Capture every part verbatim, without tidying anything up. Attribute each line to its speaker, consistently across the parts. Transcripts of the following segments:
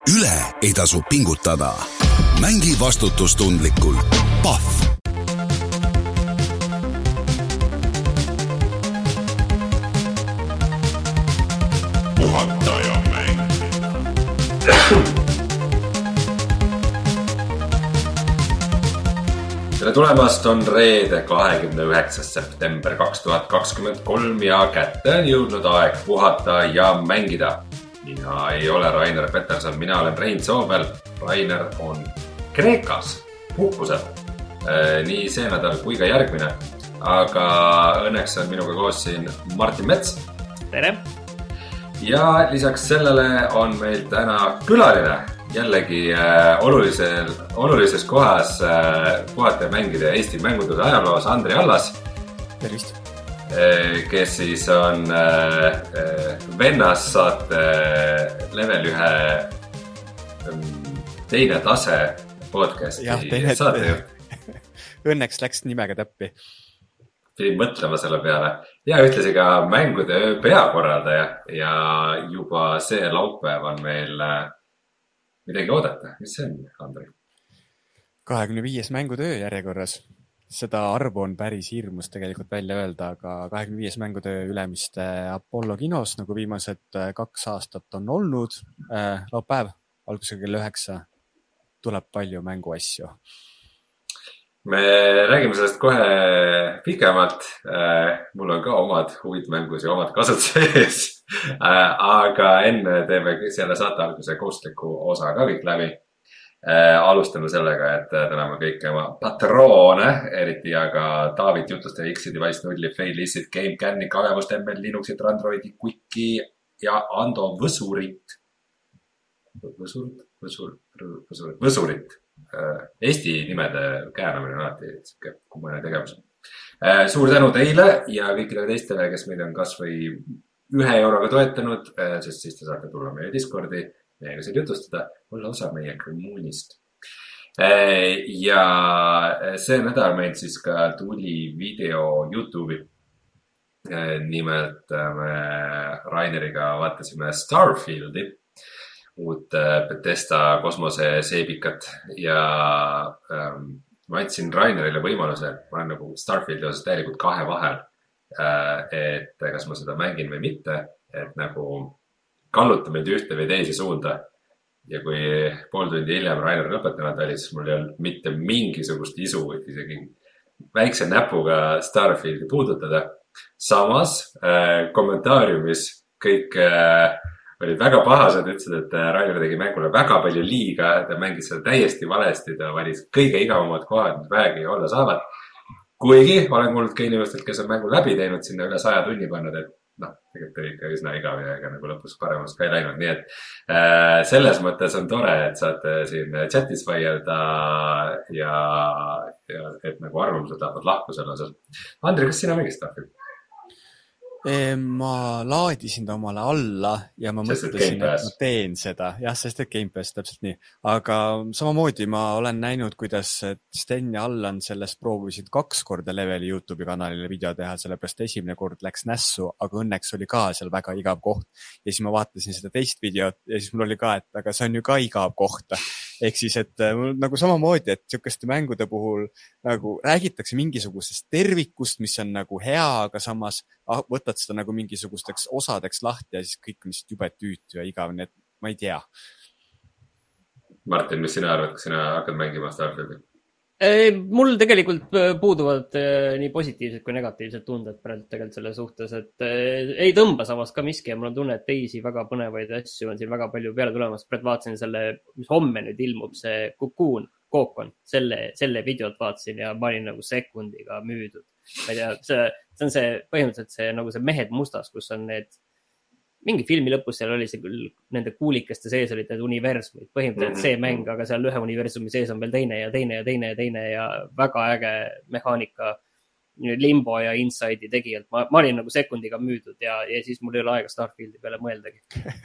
Speaker 1: üle ei tasu pingutada. Mängi vastutustundlikult. Pahv. Puhataja mäng. Tere tulemast, on reede kahekümne üheksas september kaks tuhat kakskümmend kolm ja kätte on jõudnud aeg puhata ja mängida. Mina ei ole Rainer Peterson, mina olen Rein Soobel. Rainer on Kreekas puhkusel. Nii see nädal kui ka järgmine. Aga õnneks on minuga koos siin Martin Mets.
Speaker 2: Tere!
Speaker 1: Ja lisaks sellele on meil täna külaline. Jällegi äh, olulisel, olulises kohas äh, puhata ja mängida Eesti mänguduse ajaloos Andri Allas.
Speaker 3: Tervist!
Speaker 1: Kes siis on äh, vennas saate level ühe teine tase podcasti
Speaker 3: ja, teine,
Speaker 1: saatejuht.
Speaker 3: Õnneks läks nimega täppi.
Speaker 1: Pidin mõtlema selle peale. Ja ütlesin ka mängude öö peakorraldaja ja juba see laupäev on meil äh, midagi oodata. Mis see on, Andri?
Speaker 3: kahekümne viies mängutöö järjekorras. Seda arvu on päris hirmus tegelikult välja öelda, aga kahekümne viies mängutöö Ülemiste Apollo kinos, nagu viimased kaks aastat on olnud. Äh, laupäev, algusega kell üheksa, tuleb palju mänguasju.
Speaker 1: Me räägime sellest kohe pikemalt. Äh, mul on ka omad huvid mängus ja omad kasud sees. Äh, aga enne teeme selle saate alguse kohustusliku osa ka kõik läbi. Äh, alustame sellega, et täname kõiki oma patroone, eriti aga David, Jutluste, X-i, Device, Nulli, Failissid, Game Canni, Kagevust, M L, Linuxit, Androidi, Quicki ja Ando Võsurit. Võsurit? Võsurit? Võsurit? Võsurit. Äh, Eesti nimede käänamine on alati kummane tegevus. Äh, suur tänu teile ja kõikidele teistele, kes meid on kas või ühe euroga toetanud, äh, sest siis te saate tulla meie Discordi meiega siin jutustada, olla osa meie kommuunist. Ja see nädal meil siis ka tuli video YouTube'i. Nimelt me Raineriga vaatasime Starfieldi, uut Bethesda kosmoseseebikat ja ähm, ma andsin Rainerile võimaluse, et ma olen nagu Starfieldi osas täielikult kahe vahel, et kas ma seda mängin või mitte, et nagu kalluta meid ühte või teise suunda. Ja kui pool tundi hiljem Rainer lõpetanud oli, siis mul ei olnud mitte mingisugust isu, isegi väikse näpuga Starfieldi puudutada. Samas äh, kommentaariumis kõik äh, olid väga pahased, ütlesid, et Rainer tegi mängule väga palju liiga, ta mängis seda täiesti valesti, ta valis kõige igavamad kohad, mis vähegi olla saavad. Kuigi olen kuulnud ka inimestelt, kes on mängu läbi teinud, sinna üle saja tunni pannud, et noh, tegelikult oli ikka üsna igav ja ega nagu lõpus paremaks ka ei läinud. Nii et äh, selles mõttes on tore, et saate siin chatis vaielda ja, ja et nagu arvamused lähevad lahku selle osas. Andri, kas sina mängid Starfield?
Speaker 3: Ma laadisin ta omale alla ja ma
Speaker 1: sest
Speaker 3: mõtlesin, et ma teen seda. Jah, sest et Game Pass, täpselt nii. Aga samamoodi ma olen näinud, kuidas Sten ja Allan sellest proovisid kaks korda leveli YouTube'i kanalile video teha, sellepärast esimene kord läks nässu, aga õnneks oli ka seal väga igav koht. Ja siis ma vaatasin seda teist videot ja siis mul oli ka, et aga see on ju ka igav kohta. Ehk siis, et nagu samamoodi, et sihukeste mängude puhul nagu räägitakse mingisugusest tervikust, mis on nagu hea, aga samas võtad seda nagu mingisugusteks osadeks lahti ja siis kõik on jube tüütu ja igav, nii et ma ei tea.
Speaker 1: Martin, mis sina arvad, kas sina hakkad mängima Starfieldi?
Speaker 2: Mul tegelikult puuduvad nii positiivsed kui negatiivsed tunded praegu tegelikult selle suhtes, et ei tõmba samas ka miski ja mul on tunne, et teisi väga põnevaid asju on siin väga palju peale tulemas. Praegu vaatasin selle, mis homme nüüd ilmub, see Cocoon, Cocoon, selle, selle videot vaatasin ja ma olin nagu sekundiga müüdud. Ma ei tea, see, see on see põhimõtteliselt see, nagu see Mehed mustas, kus on need mingi filmi lõpus seal oli see küll, nende kuulikeste sees olid need universumid, põhimõtteliselt see mäng, aga seal ühe universumi sees on veel teine ja teine ja teine ja teine ja väga äge mehaanika Limbo ja Inside'i tegijalt. Ma, ma olin nagu sekundiga müüdud ja, ja siis mul ei ole aega Starfieldi peale mõeldagi.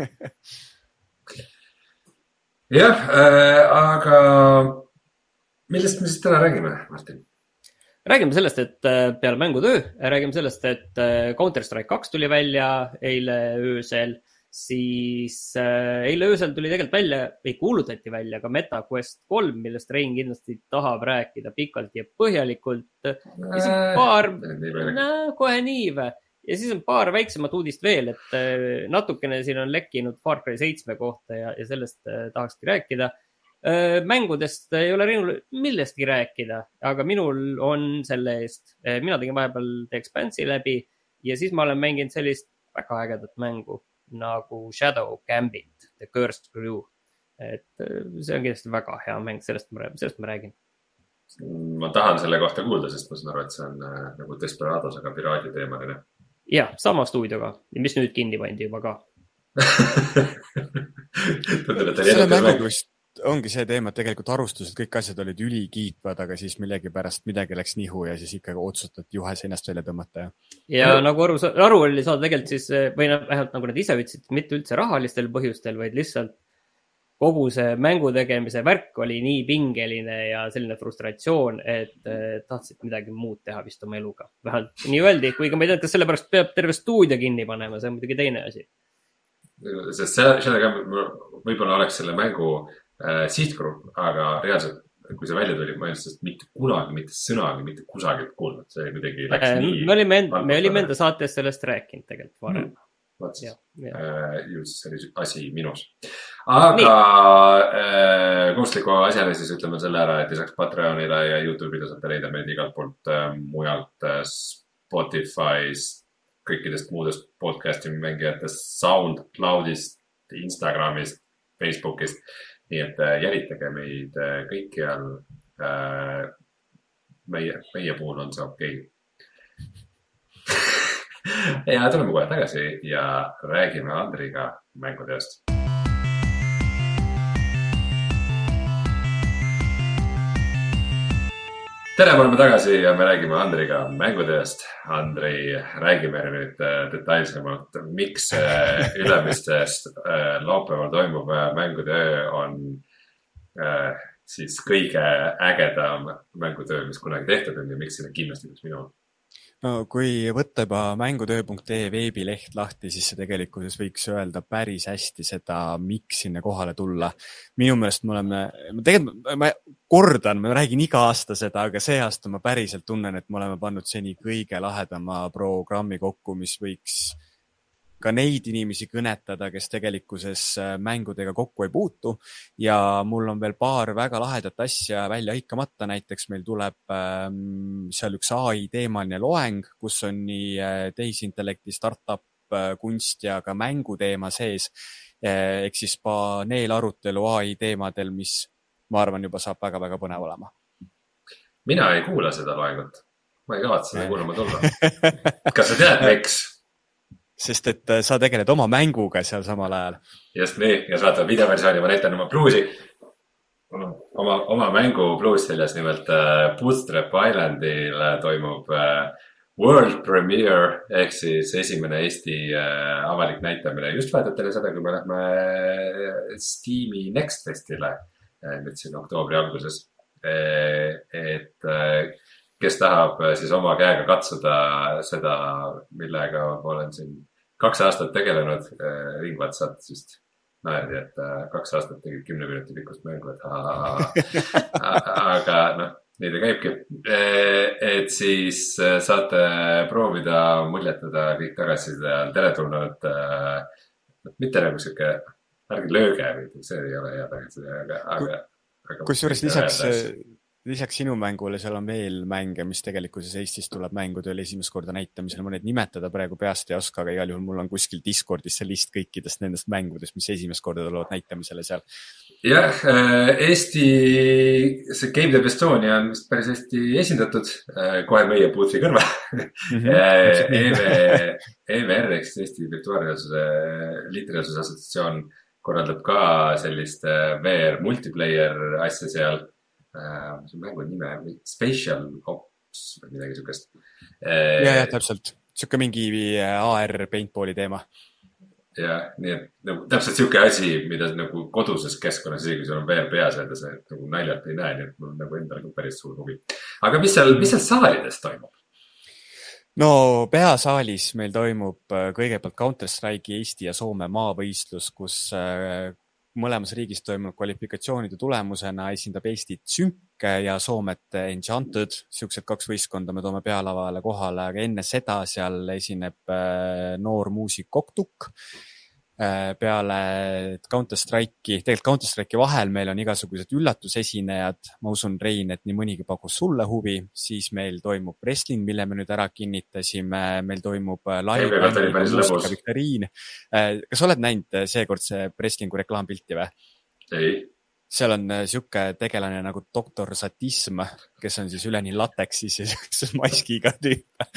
Speaker 1: Jah, äh, aga millest me siis täna räägime, Martin?
Speaker 2: Räägime sellest, et peale mängutöö, räägime sellest, et Counter-Strike kaks tuli välja eile öösel siis äh, eile öösel tuli tegelikult välja, ei kuulutati välja ka MetaQuest kolm, millest Rein kindlasti tahab rääkida pikalt ja põhjalikult. Ja siis paar, äh, kohe nii või. Ja siis on paar väiksemat uudist veel, et äh, natukene siin on lekkinud Far Cry seitse kohta ja, ja sellest äh, tahakski rääkida. Äh, mängudest ei ole Reinul millestki rääkida, aga minul on selle eest. Äh, mina tegin vahepeal The Expanse'i läbi ja siis ma olen mänginud sellist väga ägedat mängu nagu Shadow Gambit, The Cursed Crew. Et see on kindlasti väga hea mäng, sellest ma, sellest ma räägin.
Speaker 1: Ma tahan selle kohta kuulda, sest ma saan aru, et see on äh, nagu Desperados, aga piraadi teemaline.
Speaker 2: Jah, sama stuudioga, mis nüüd kinni pandi juba ka.
Speaker 3: Selle mängust ongi see teema, et tegelikult arustused, kõik asjad olid ülikiitvad, aga siis millegi pärast midagi läks nihu ja siis ikkagi otsustati juhe seinast välja tõmmata.
Speaker 2: Ja, ja nagu aru, aru oli saada tegelikult siis, või vähemalt nagu nad ise ütlesid, mitte üldse rahalistel põhjustel, vaid lihtsalt kogu see mängu tegemise värk oli nii pingeline ja selline frustratsioon, et tahtsid midagi muud teha vist oma eluga. Vähemalt nii öeldi, kuigi ma ei tea, kas sellepärast peab terve stuudio kinni panema, see on muidugi teine asi.
Speaker 1: Sest sellega võib-olla oleks selle mängu äh, sihtgrupp, aga reaalselt, kui see välja tuli, ma ei olnud mitte kunagi, mitte sõnagi, mitte kusagilt kuulnud. See midagi läks äh, nii.
Speaker 2: Me olime, me olime enda saates sellest rääkinud tegelikult varem. Mm.
Speaker 1: Ja, ja. Ju siis see oli asi minus. Aga äh, kohustliku asjale siis ütleme selle ära, et lisaks Patreonile ja YouTube'ile saate leida meid igalt poolt äh, mujalt äh, Spotify'st, kõikidest muudest podcasti mängijatest, SoundCloudist, Instagramist, Facebookist. Nii et äh, jälitage meid äh, kõikjal. Äh, meie, meie puhul on see okei. Okay. Ja tuleme kohe tagasi ja räägime Andriga mängudest. Tere, me oleme tagasi ja me räägime Andriga mängudest. Andri, räägime nüüd detailsemalt, miks ülemistest laupäeval toimub mängutöö on siis kõige ägedam mängutöö, mis kunagi tehtud on ja miks sinna kindlasti peaks minema?
Speaker 3: No, kui võtta juba mängutöö punkt ee veebileht lahti, siis see tegelikkuses võiks öelda päris hästi seda, miks sinna kohale tulla. Minu meelest me oleme, tegelikult ma kordan, ma räägin iga aasta seda, aga see aasta ma päriselt tunnen, et me oleme pannud seni kõige lahedama programmi kokku, mis võiks ka neid inimesi kõnetada, kes tegelikkuses mängudega kokku ei puutu. Ja mul on veel paar väga lahedat asja välja hõikamata. Näiteks meil tuleb ähm, seal üks A I teemaline loeng, kus on nii tehisintellekti startup kunst ja ka mänguteema sees. Ehk siis paneelarutelu A I teemadel, mis ma arvan juba saab väga-väga põnev olema.
Speaker 1: Mina ei kuula seda loengut. Ma ei kavatse seda kuulama tulla. Kas sa tead, miks?
Speaker 3: Sest et sa tegeled oma mänguga seal samal ajal.
Speaker 1: Just nii, ja saata videoversiooni, ma näitan oma bluusi. Oma, oma mängu bluus seljas nimelt uh, Bootstrap Islandil toimub uh, World Premiere ehk siis esimene Eesti uh, avalik näitamine. Just vaadatel seda, kui me lähme Steam'i Next Festile uh, nüüd siin oktoobri alguses. Uh, et uh, kes tahab uh, siis oma käega katsuda seda, millega olen siin kaks aastat tegelenud, ringvad saad just naerdi, et kaks aastat tegid kümne minuti pikkust mängu, et aga noh, nii ta käibki. Et siis saate proovida, muljetada kõik tagasiside ja tere tulnud, mitte nagu siuke, ärge lööge, see ei ole hea tagasiside, aga, aga, aga
Speaker 3: kusjuures lisaks Lisaks sinu mängule seal on veel mänge, mis tegelikkuses Eestis tuleb mängutööl esimest korda näitamisel. Ma neid nimetada praegu peast ei oska, aga igal juhul mul on kuskil Discordis see list kõikidest nendest mängudest, mis esimest korda tulevad näitamisele seal.
Speaker 1: Jah, Eesti, see Game Dev Estonia on vist päris hästi esindatud, kohe meie puutri kõrva. Mm-hmm. E V R, eks Eesti virtuaalreaalsuse, liitreaalsuse assotsiatsioon korraldab ka sellist V R multiplayer asja seal. Uh, see mängu nime, Spatial Ops või midagi sukest.
Speaker 3: Ja, ja, täpselt. Siuke mingi A R paintballi teema.
Speaker 1: Ja, nii et nagu, täpselt siuke asi, mida nagu koduses keskkonnas, kui sul on V R peas, et see nagu naljalt ei näe, nii et mul on nagu endal päris suur huvi. Aga mis seal, mis seal saalides toimub?
Speaker 3: no peasaalis meil toimub kõigepealt Counter-Strike'i Eesti ja Soome maavõistlus, kus mõlemas riigis toimunud kvalifikatsioonide tulemusena esindab Eestit Sync ja Soomet Enchanted. Siuksed kaks võistkonda me toome pealavale kohale, aga enne seda seal esineb noor muusik Koktuk. Peale Counter-Strike'i, tegelikult Counter-Strike'i vahel meil on igasugused üllatusesinejad. Ma usun, Rein, et nii mõnigi pakkus sulle huvi. Siis meil toimub wrestling, mille me nüüd ära kinnitasime. Meil toimub live viktoriin. Kas oled näinud seekordse wrestlingu reklaampilti või?
Speaker 1: Ei.
Speaker 3: Seal on siuke tegelane nagu doktor Satism, kes on siis üleni lateksis ja siukses maskiga tüüp.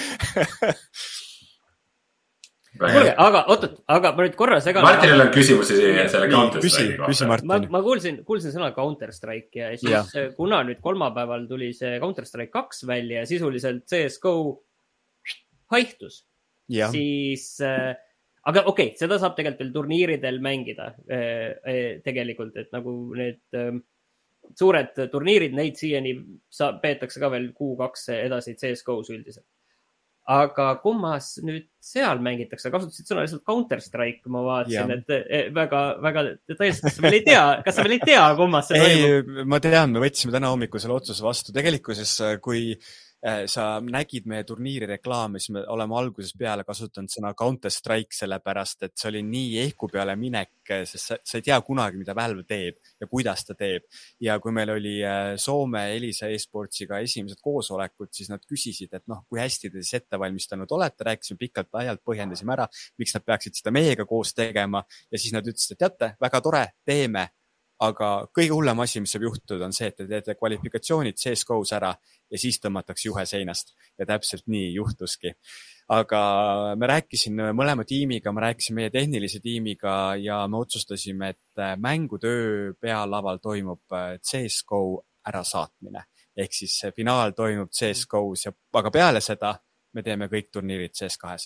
Speaker 2: Kuulge, aga oot, aga ma nüüd korra segan.
Speaker 1: Martinil on küsimusi selle Counter-Strike'i
Speaker 3: kohta.
Speaker 2: Ma, ma kuulsin, kuulsin sõna Counter-Strike ja siis ja. kuna nüüd kolmapäeval tuli see Counter-Strike kaks välja ja sisuliselt C S G O haihtus, ja. siis äh, aga okei, okay, seda saab tegelikult veel turniiridel mängida äh, tegelikult, et nagu need äh, suured turniirid, neid siiani saab, peetakse ka veel kuu kaks edasi C S G O-s üldiselt. Aga kummas nüüd seal mängitakse? Kasutasid sõna lihtsalt Counter-Strike, ma vaatasin, et väga, väga detailselt, kas sa veel ei tea, kas sa veel ei tea, kummas see toimub?
Speaker 3: Ei, ma tean, me võtsime täna hommikul selle otsuse vastu. Tegelikkuses, kui sa nägid meie turniiri reklaami, siis me oleme alguses peale kasutanud sõna Counter-Strike sellepärast, et see oli nii ehku peale minek, sest sa, sa ei tea kunagi, mida Valve teeb ja kuidas ta teeb. Ja kui meil oli Soome Elisa eSportsiga esimesed koosolekud, siis nad küsisid, et noh, kui hästi te siis ette valmistanud olete, rääkisime pikalt ajalt, põhjendasime ära, miks nad peaksid seda meiega koos tegema ja siis nad ütlesid, et teate, väga tore, teeme. Aga kõige hullem asi, mis saab juhtuda, on see, et te teete kvalifikatsioonid C S G O-s ära ja siis tõmmatakse juhe seinast. Ja täpselt nii juhtuski. Aga me rääkisime mõlema tiimiga, me rääkisime meie tehnilise tiimiga ja me otsustasime, et mängutöö pealaval toimub C S G O ärasaatmine. Ehk siis finaal toimub C S G O-s, ja, aga peale seda me teeme kõik turniirid C S kahes.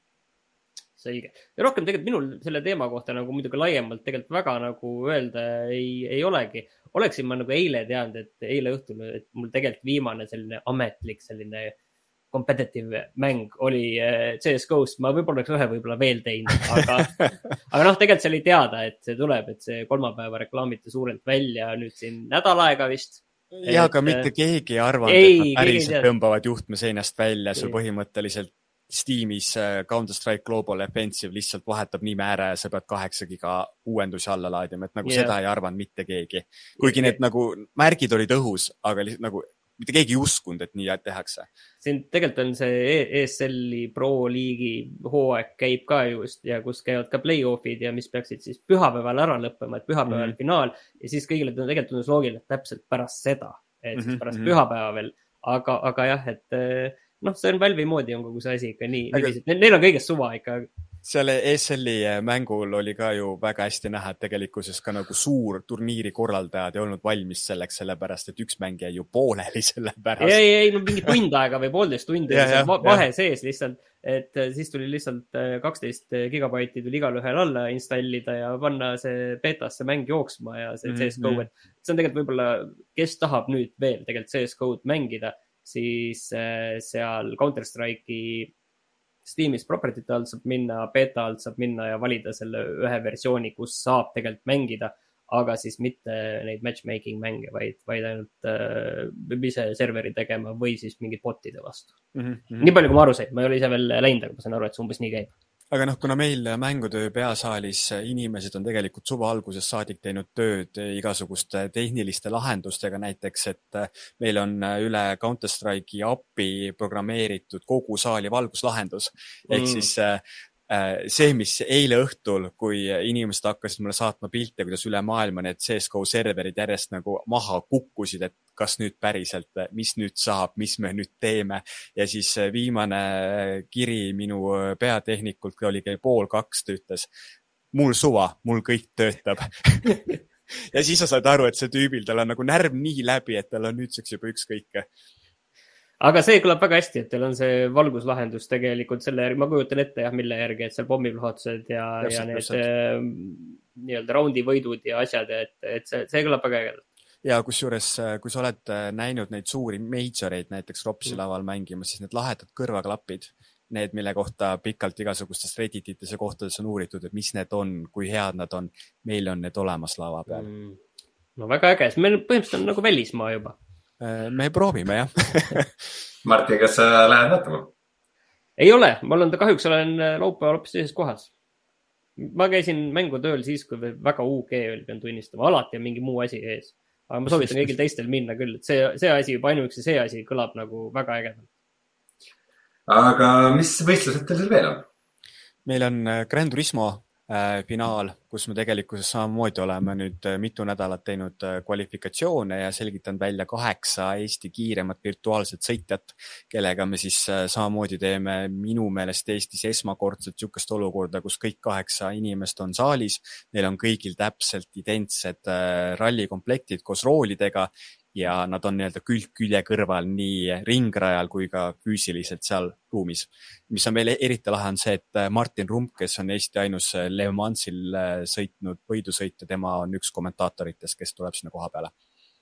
Speaker 2: Selge. Ja rohkem tegelikult minul selle teema kohta nagu muidugi laiemalt tegelikult väga nagu öelda ei, ei olegi. Oleksin ma nagu eile teadnud, et eile õhtul, et mul tegelikult viimane selline ametlik selline competitive mäng oli C S G O-s. Ma võib-olla oleks ühe võib-olla veel teinud, aga, aga noh, tegelikult see oli teada, et see tuleb, et see kolmapäeva reklaamiti suurelt välja nüüd siin nädal aega vist.
Speaker 3: Ja, aga mitte keegi ei arvanud, ei, et nad päriselt tõmbavad juhtme seinast välja, sul põhimõtteliselt Steamis Counter-Strike Global Offensive lihtsalt vahetab nime ära ja sa pead kaheksa giga uuendusi alla laadima, et nagu yeah. seda ei arvanud mitte keegi. Kuigi yeah. need nagu märgid olid õhus, aga lihtsalt nagu mitte keegi ei uskunud, et nii tehakse.
Speaker 2: Siin tegelikult on see E S L-i Pro Liigi hooaeg käib ka just ja kus käivad ka play-offid ja mis peaksid siis pühapäeval ära lõppema, et pühapäeval mm-hmm. finaal ja siis kõigile on tegelikult tundus loogiline, et täpselt pärast seda, et mm-hmm. pärast mm-hmm. pühapäeva veel, aga, aga jah, et noh, see on Valve'i moodi on kogu see asi ikka nii. Aga... Neil on kõigest suva ikka.
Speaker 3: Selle E S L-i mängul oli ka ju väga hästi näha, et tegelikkuses ka nagu suur turniiri korraldajad ei olnud valmis selleks, sellepärast, et üks mäng jäi ju pooleli sellepärast.
Speaker 2: Ei, ei, no mingi tund aega või poolteist tundi ja, ja, vahe ja. Sees lihtsalt, et siis tuli lihtsalt kaksteist gigabaiti tuli igal ühel alla installida ja panna see betasse mäng jooksma ja see mm-hmm. C S G O, et see on tegelikult võib-olla, kes tahab nüüd veel tegelikult C S G O-d mängida, siis äh, seal Counter-Strike'i Steamis property'te alt saab minna, beta alt saab minna ja valida selle ühe versiooni, kus saab tegelikult mängida, aga siis mitte neid matchmaking mänge, vaid, vaid ainult äh, ise serveri tegema või siis mingid botide vastu. Mm-hmm. Nii palju, kui ma aru sain, ma ei ole ise veel läinud, aga ma saan aru, et see umbes nii käib.
Speaker 3: Aga noh, kuna meil mängutöö peasaalis inimesed on tegelikult suva alguses saadik teinud tööd igasuguste tehniliste lahendustega, näiteks, et meil on üle Counter-Strike'i appi programmeeritud kogu saali valguslahendus. Ehk mm. siis see, mis eile õhtul, kui inimesed hakkasid mulle saatma pilte, kuidas üle maailma need C S G O serverid järjest nagu maha kukkusid, et kas nüüd päriselt, mis nüüd saab, mis me nüüd teeme. Ja siis viimane kiri minu peatehnikult oli kell pool kaks, ta ütles, mul suva, mul kõik töötab. Ja siis sa saad aru, et see tüübil, tal on nagu närv nii läbi, et tal on nüüdseks juba ükskõike.
Speaker 2: Aga see kõlab väga hästi, et teil on see valguslahendus tegelikult selle järgi, ma kujutan ette jah, mille järgi, et seal pommiplahvatused ja, ja need äh, nii-öelda raundi võidud ja asjad, et, et see, see kõlab väga ägedalt.
Speaker 3: Ja kusjuures, kui sa oled näinud neid suuri majoreid näiteks Ropsi laval mängimas, siis need lahedad kõrvaklapid, need, mille kohta pikalt igasugustes Redditites ja kohtades on uuritud, et mis need on, kui head nad on. Meil on need olemas laava peal. Mm.
Speaker 2: No väga äge, sest meil põhimõtteliselt on nagu välismaa juba.
Speaker 3: Me proovime, jah.
Speaker 1: Martin, kas sa lähed vaatama?
Speaker 2: Ei ole, ma olen, kahjuks olen laupäeval hoopis teises kohas. Ma käisin mängutööl siis, kui väga U G oli, pean tunnistama. Alati on mingi muu asi ees. Aga ma soovitan kõigil teistel minna küll, et see, see asi, juba ainuüksi see asi kõlab nagu väga ägedalt.
Speaker 1: Aga mis võistlused teil veel on?
Speaker 3: Meil on Gran Turismo äh, finaal, kus me tegelikkuses samamoodi oleme nüüd mitu nädalat teinud kvalifikatsioone ja selgitanud välja kaheksa Eesti kiiremat virtuaalset sõitjat, kellega me siis samamoodi teeme minu meelest Eestis esmakordselt niisugust olukorda, kus kõik kaheksa inimest on saalis. Neil on kõigil täpselt identsed äh, rallikomplektid koos roolidega ja nad on nii-öelda külg külje kõrval nii ringrajal kui ka füüsiliselt seal ruumis. Mis on veel eriti lahe on see, et Martin Rump, kes on Eesti ainus Le Mansil sõitnud võidusõit ja tema on üks kommentaatoritest, kes tuleb sinna koha peale.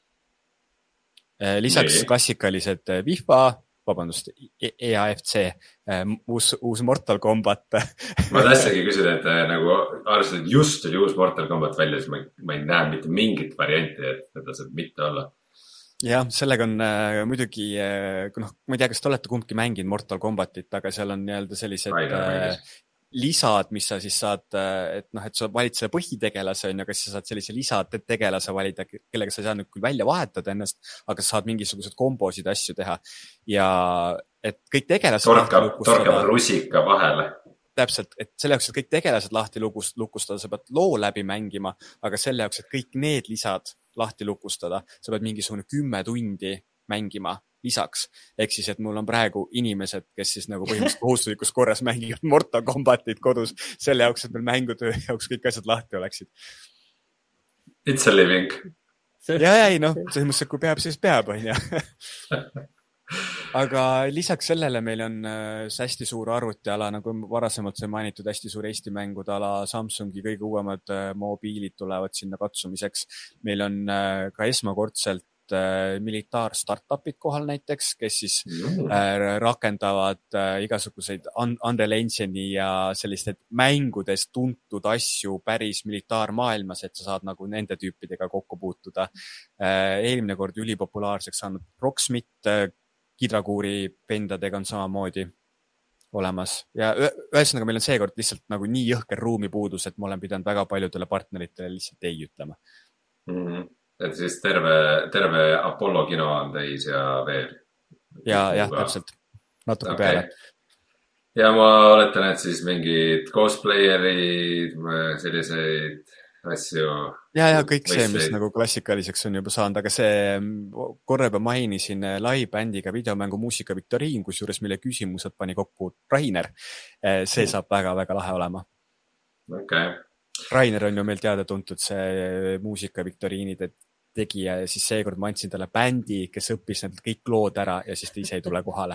Speaker 3: Lisaks nee. Klassikalised FIFA, vabandust, E A F C, uus, uus Mortal Kombat.
Speaker 1: Ma tahtsingi küsida, et nagu arvasid, et just oli uus Mortal Kombat välja, siis ma, ma ei näe mitte mingit varianti, et seda saab mitte olla.
Speaker 3: Jah, sellega on äh, muidugi, äh, noh, ma ei tea, kas te olete kumbki mänginud Mortal Kombatit, aga seal on nii-öelda sellised äh, lisad, mis sa siis saad, äh, et noh, et sa valid selle põhitegelase, on ju, kas sa saad sellise lisad tegelase valida, kellega sa ei saa nüüd küll välja vahetada ennast, aga sa saad mingisugused kombosid asju teha. Ja et kõik tegelased...
Speaker 1: Torkab, torkab rusika vahele.
Speaker 3: Täpselt, et selle jaoks, et kõik tegelased lahti lukustada, sa pead loo läbi mängima, aga selle jaoks, et kõik need lisad lahti lukustada, sa pead mingisugune kümme tundi mängima lisaks. Ehk siis, et mul on praegu inimesed, kes siis nagu põhimõtteliselt kohustuslikus korras mängivad Mortal Kombatit kodus selle jaoks, et meil mängutöö jaoks kõik asjad lahti oleksid.
Speaker 1: It's a living.
Speaker 3: Ja ei, noh, selles mõttes, et kui peab, siis peab, on ja. Aga lisaks sellele meil on hästi suur arvutiala, nagu varasemalt sai mainitud, hästi suur Eesti mängude ala, Samsungi kõige uuemad mobiilid tulevad sinna katsumiseks. Meil on ka esmakordselt militaar startupid kohal näiteks, kes siis rakendavad igasuguseid Unreal Engine'i ja selliste mängudes tuntud asju päris militaarmaailmas, et sa saad nagu nende tüüpidega kokku puutuda. Eelmine kord ülipopulaarseks saanud Proxmit, Kidrakuuri pendadega on samamoodi olemas. Ja ühesõnaga meil on seekord lihtsalt nagu nii jõhker ruumi puudus, et ma olen pidanud väga paljudele partneritele lihtsalt ei ütlema.
Speaker 1: Mm-hmm. Et siis terve, terve Apollo kino on täis ja veel.
Speaker 3: Ja, jah, täpselt. Natuke okay. Peale.
Speaker 1: Ja ma oletan, et siis mingid cosplayerid, selliseid asju.
Speaker 3: Ja, ja kõik see, mis nagu klassikaliseks on juba saanud, aga see korra juba mainisin live-bändiga videomängu muusika viktoriin, kus juures mille küsimused pani kokku Rainer. See saab väga-väga lahe olema.
Speaker 1: Okay.
Speaker 3: Rainer on ju meil teada tuntud see muusika viktoriinide tegija ja siis seekord ma andsin talle bändi, kes õppis need kõik lood ära ja siis ta ise ei tule kohale.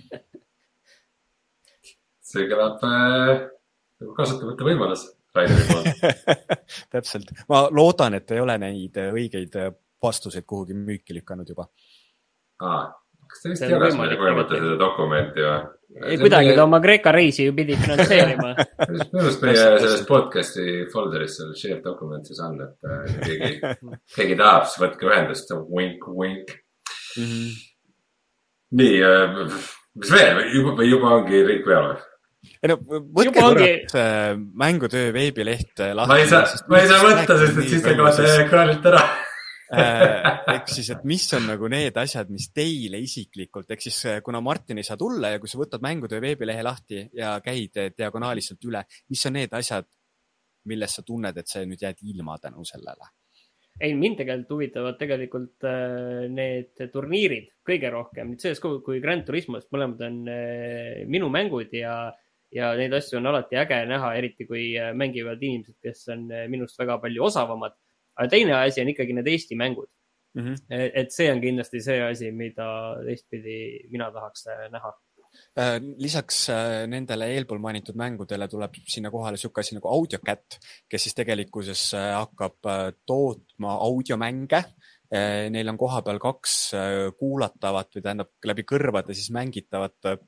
Speaker 1: See kõlab äh, kasutamata võimalus.
Speaker 3: Täpselt. Ma loodan, et ei ole neid õigeid vastuseid kuhugi müüki lükanud juba.
Speaker 1: Aa, kas te vist jagas meile kogemata seda dokumenti või?
Speaker 2: Ei, kuidagi ta oma Kreeka reisi ju pidi finantseerima.
Speaker 1: Minust meie selles podcasti folderis seal share dokumentis on, et keegi, keegi tahab, siis võtke ühendust, wink, wink. Mm-hmm. Nii, mis veel? Juba, juba ongi riik peal või?
Speaker 3: Ei no, võtke korraks ongi... mängutöö veebileht lahti.
Speaker 1: Ma ei saa, ma ei saa võtta, sest et siis te kaote ekraanilt ära.
Speaker 3: Ehk siis, et mis on nagu need asjad, mis teile isiklikult, ehk siis kuna Martin ei saa tulla ja kui sa võtad mängutöö veebilehe lahti ja käid diagonaalselt üle, mis on need asjad, milles sa tunned, et sa nüüd jääd ilma tänu sellele?
Speaker 2: Ei, mind tegelikult huvitavad tegelikult need turniirid kõige rohkem. Nüüd selles kui Gran Turismos mõlemad on minu mängud ja Ja neid asju on alati äge näha, eriti kui mängivad inimesed, kes on minust väga palju osavamad. Aga teine asi on ikkagi need Eesti mängud. Mm-hmm. Et see on kindlasti see asi, mida teistpidi mina tahaks näha.
Speaker 3: Lisaks nendele eelpool mainitud mängudele tuleb sinna kohale siuke asi nagu AudioCat, kes siis tegelikkuses hakkab tootma audiomänge. Neil on koha peal kaks kuulatavat või tähendab läbi kõrvade siis mängitavat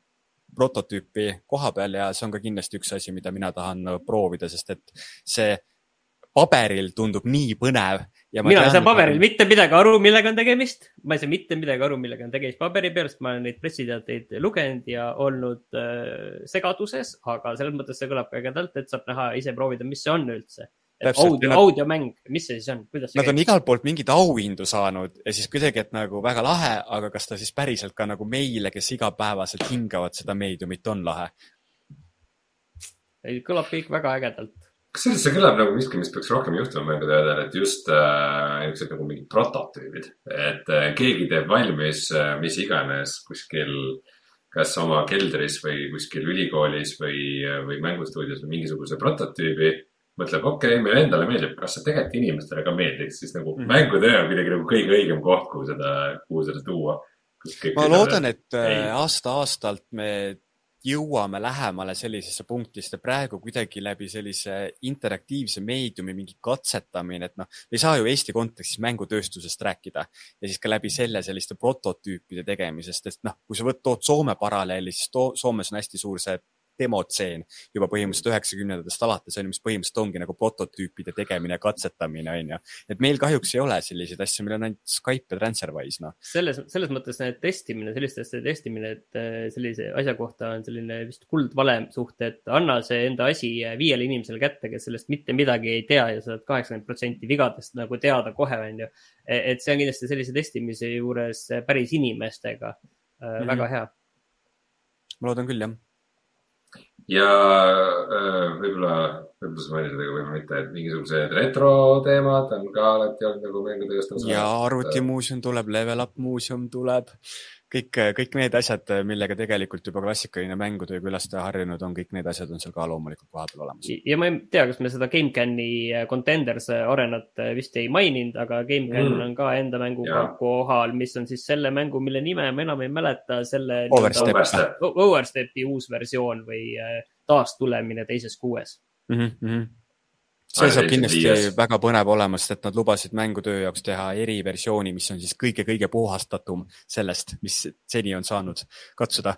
Speaker 3: prototüüpi koha peal ja see on ka kindlasti üks asi, mida mina tahan proovida, sest et see paberil tundub nii põnev. Ja
Speaker 2: mina ei saa paberil on... mitte midagi aru, millega on tegemist. Ma ei saa mitte midagi aru, millega on tegemist paberi peal, sest ma olen neid pressiteateid lugenud ja olnud äh, segaduses, aga selles mõttes see kõlab ägedalt, et saab näha ise proovida, mis see on üldse. Audio, nad... audiomäng, mis see siis on? Kuidas see
Speaker 3: nad käib? On igalt poolt mingid auhindu saanud ja siis kuidagi, et nagu väga lahe, aga kas ta siis päriselt ka nagu meile, kes igapäevaselt hingavad seda meediumit, on lahe?
Speaker 2: Ei, kõlab kõik väga ägedalt.
Speaker 1: Kas sellest see kõlab nagu miski, mis peaks rohkem juhtuma mängu töödel, et just äh, nagu mingid prototüübid, et äh, keegi teeb valmis äh, mis iganes kuskil kas oma keldris või kuskil ülikoolis või, või mängustuudios või mingisuguse prototüübi, mõtleb, okei, okay, meile endale meeldib, kas see tegelikult inimestele ka meeldiks, siis nagu mm. mängutöö on kuidagi nagu kõige õigem koht, kuhu seda, kuhu seda tuua.
Speaker 3: Ma loodan, et ei. aasta-aastalt me jõuame lähemale sellisesse punkti, sest praegu kuidagi läbi sellise interaktiivse meediumi mingi katsetamine, et noh, ei saa ju Eesti kontekstis mängutööstusest rääkida ja siis ka läbi selle selliste prototüüpide tegemisest, et noh, kui sa võt, tood Soome paralleeli, siis to, Soomes on hästi suur see demotseen juba põhimõtteliselt üheksakümnendatest alates, on, mis põhimõtteliselt ongi nagu prototüüpide tegemine ja katsetamine, on ju. Et meil kahjuks ei ole selliseid asju, meil on ainult Skype ja TransferWise, noh.
Speaker 2: Selles, selles mõttes need testimine, sellistest testimine, et sellise asja kohta on selline vist kuldvalem suht, et anna see enda asi viiele inimesele kätte, kes sellest mitte midagi ei tea ja saad kaheksakümmend protsenti vigadest nagu teada kohe, on ju. Et see on kindlasti sellise testimise juures päris inimestega mm-hmm. väga hea.
Speaker 3: Ma loodan küll, jah.
Speaker 1: Ja võib-olla, võib-olla sa mainisid, aga võib-olla mitte, et mingisugused retro teemad on ka alati olnud nagu mängutööst.
Speaker 3: Ja arvutimuuseum tuleb, Level Up muuseum tuleb, kõik, kõik need asjad, millega tegelikult juba klassikaline mängutöö külastaja harjunud on, kõik need asjad on seal ka loomulikult koha peal olemas.
Speaker 2: Ja ma ei tea, kas me seda GameCami Contenders arenat vist ei maininud, aga GameCam mm. on ka enda mänguga kohal, mis on siis selle mängu, mille nime ma enam ei mäleta, selle
Speaker 3: Overstep.
Speaker 2: Overstepi uus versioon või taastulemine teises kuues.
Speaker 3: Mm-hmm. See saab kindlasti viies. Väga põnev olema, sest et nad lubasid mängutöö jaoks teha eriversiooni, mis on siis kõige-kõige puhastatum sellest, mis seni on saanud katsuda.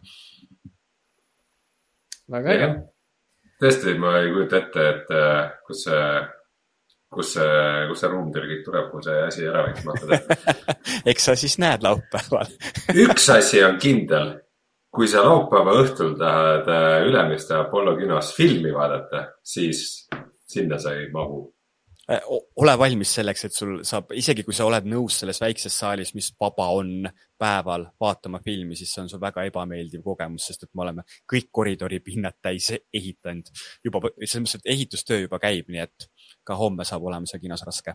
Speaker 2: Väga hea.
Speaker 1: Tõesti, ma ei kujuta ette, et kus see, kus see, kus see ruum teil kõik tuleb, kui see asi ära võiks mahtada.
Speaker 3: Eks sa siis näed laupäeval.
Speaker 1: Üks asi on kindel. Kui sa laupäeva õhtul tahad Ülemiste Apollo kinos filmi vaadata, siis sinna sa ei mahu.
Speaker 3: Ole valmis selleks, et sul saab, isegi kui sa oled nõus selles väikses saalis, mis vaba on päeval vaatama filmi, siis see on sul väga ebameeldiv kogemus, sest et me oleme kõik koridori pinnad täis ehitanud. Juba, selles mõttes, et ehitustöö juba käib, nii et ka homme saab olema see kinos raske.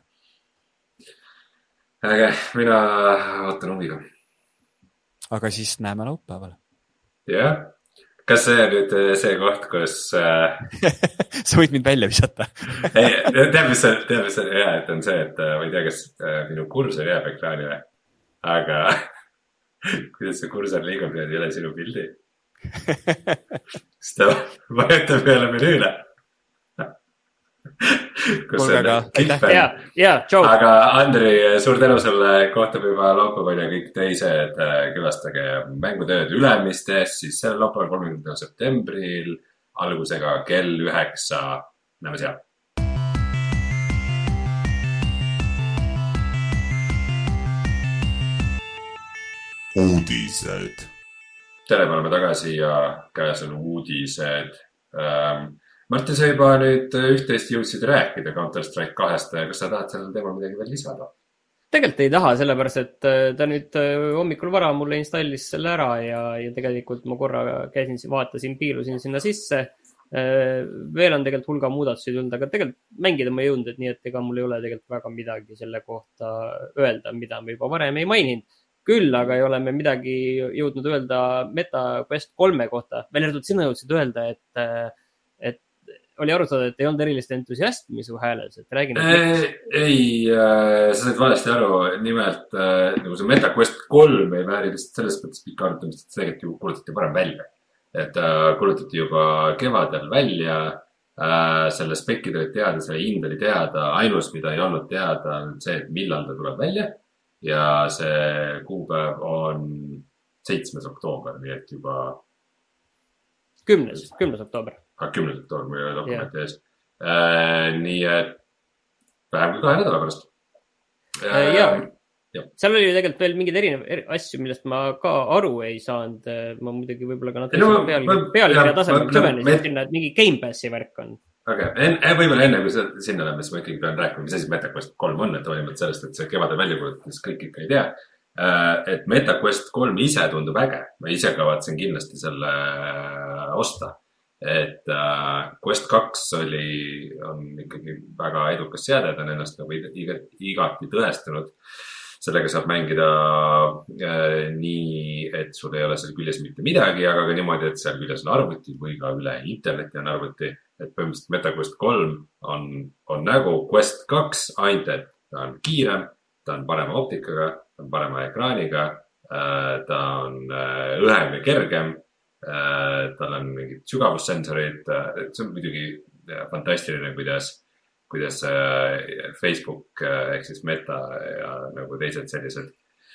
Speaker 1: Äge, mina ootan huviga.
Speaker 3: Aga siis näeme laupäeval.
Speaker 1: Jah. Kas see on nüüd see koht, kus... Äh...
Speaker 3: sa võid mind välja visata.
Speaker 1: ei, teab, mis on, teab, mis on hea, et on see, et ma ei tea, kas minu kursor jääb ekraanile, aga kuidas see kursor liigub, need ei ole sinu pildi. Siis ta vajutab peale menüüle.
Speaker 2: ja, ja,
Speaker 1: aga Andri, suur tänu sulle, kohtub juba laupäeval ja kõik teised külastage mängutööd Ülemistes, siis selle laupäeval kolmekümnendal septembril algusega kell üheksa. Näeme seal. Uudised. Tere, me oleme tagasi ja käes on uudised. Ähm, Martin, sa juba nüüd üht-teist jõudsid rääkida Counter-Strike kahest. Kas sa tahad sellel teemal midagi veel lisada?
Speaker 2: Tegelikult ei taha, sellepärast, et ta nüüd hommikul vara mulle installis selle ära ja, ja tegelikult ma korra käisin, vaatasin, piilusin sinna sisse. Veel on tegelikult hulga muudatusi tulnud, aga tegelikult mängida ma ei jõudnud, et nii, et ega mul ei ole tegelikult väga midagi selle kohta öelda, mida me juba varem ei maininud. Küll, aga ei ole me midagi jõudnud öelda MetaQuest kolme kohta. Veel eraldud sina jõudsid öelda, et, et oli arutada, et ei olnud erilist entusiasmi su hääles, et räägin.
Speaker 1: Ei, ei, sa said valesti aru, nimelt nagu see MetaQuest kolm ei vääri lihtsalt selles mõttes pikka arutamist, et tegelikult ju kuulutati varem välja. Et kuulutati juba kevadel välja, selle spekid olid teada, selle hind oli teada, ainus, mida ei olnud teada, on see, et millal ta tuleb välja ja see kuupäev on seitsmes oktoober, nii et juba
Speaker 2: kümnes, kümnes oktoober.
Speaker 1: Ah, kümnes oktoober, mul ei ole dokumenti ees. Äh, nii et vähem kui kahe nädala pärast.
Speaker 2: Äh, ja, ja. Seal oli ju tegelikult veel mingeid erinevaid asju, millest ma ka aru ei saanud. Ma muidugi võib-olla ka natuke no, pealkirja, pealkirja tasemel kõvenesin sinna, et mingi Game Passi värk on.
Speaker 1: Okay. En, võib-olla enne, kui sinna läheme, siis ma ikkagi pean rääkima, mis asi MetaQuest kolm on, et olimalt sellest, et see kevadel välja kuulutades kõik ikka ei tea. Et MetaQuest kolm ise tundub äge. Ma ise kavatsen kindlasti selle osta. Et uh, Quest kaks oli, on ikkagi väga edukas seade, ta on ennast nagu igati tõestanud. Sellega saab mängida uh, nii, et sul ei ole seal küljes mitte midagi, aga ka niimoodi, et seal küljes on arvuti või ka üle interneti on arvuti. Et põhimõtteliselt MetaQuest kolm on, on nagu Quest kaks, ainult et ta on kiirem, ta on parema optikaga, ta on parema ekraaniga, uh, ta on uh, õhem ja kergem. Tal on mingid sügavussensorid, et see on muidugi fantastiline, kuidas, kuidas Facebook ehk siis Meta ja nagu teised sellised,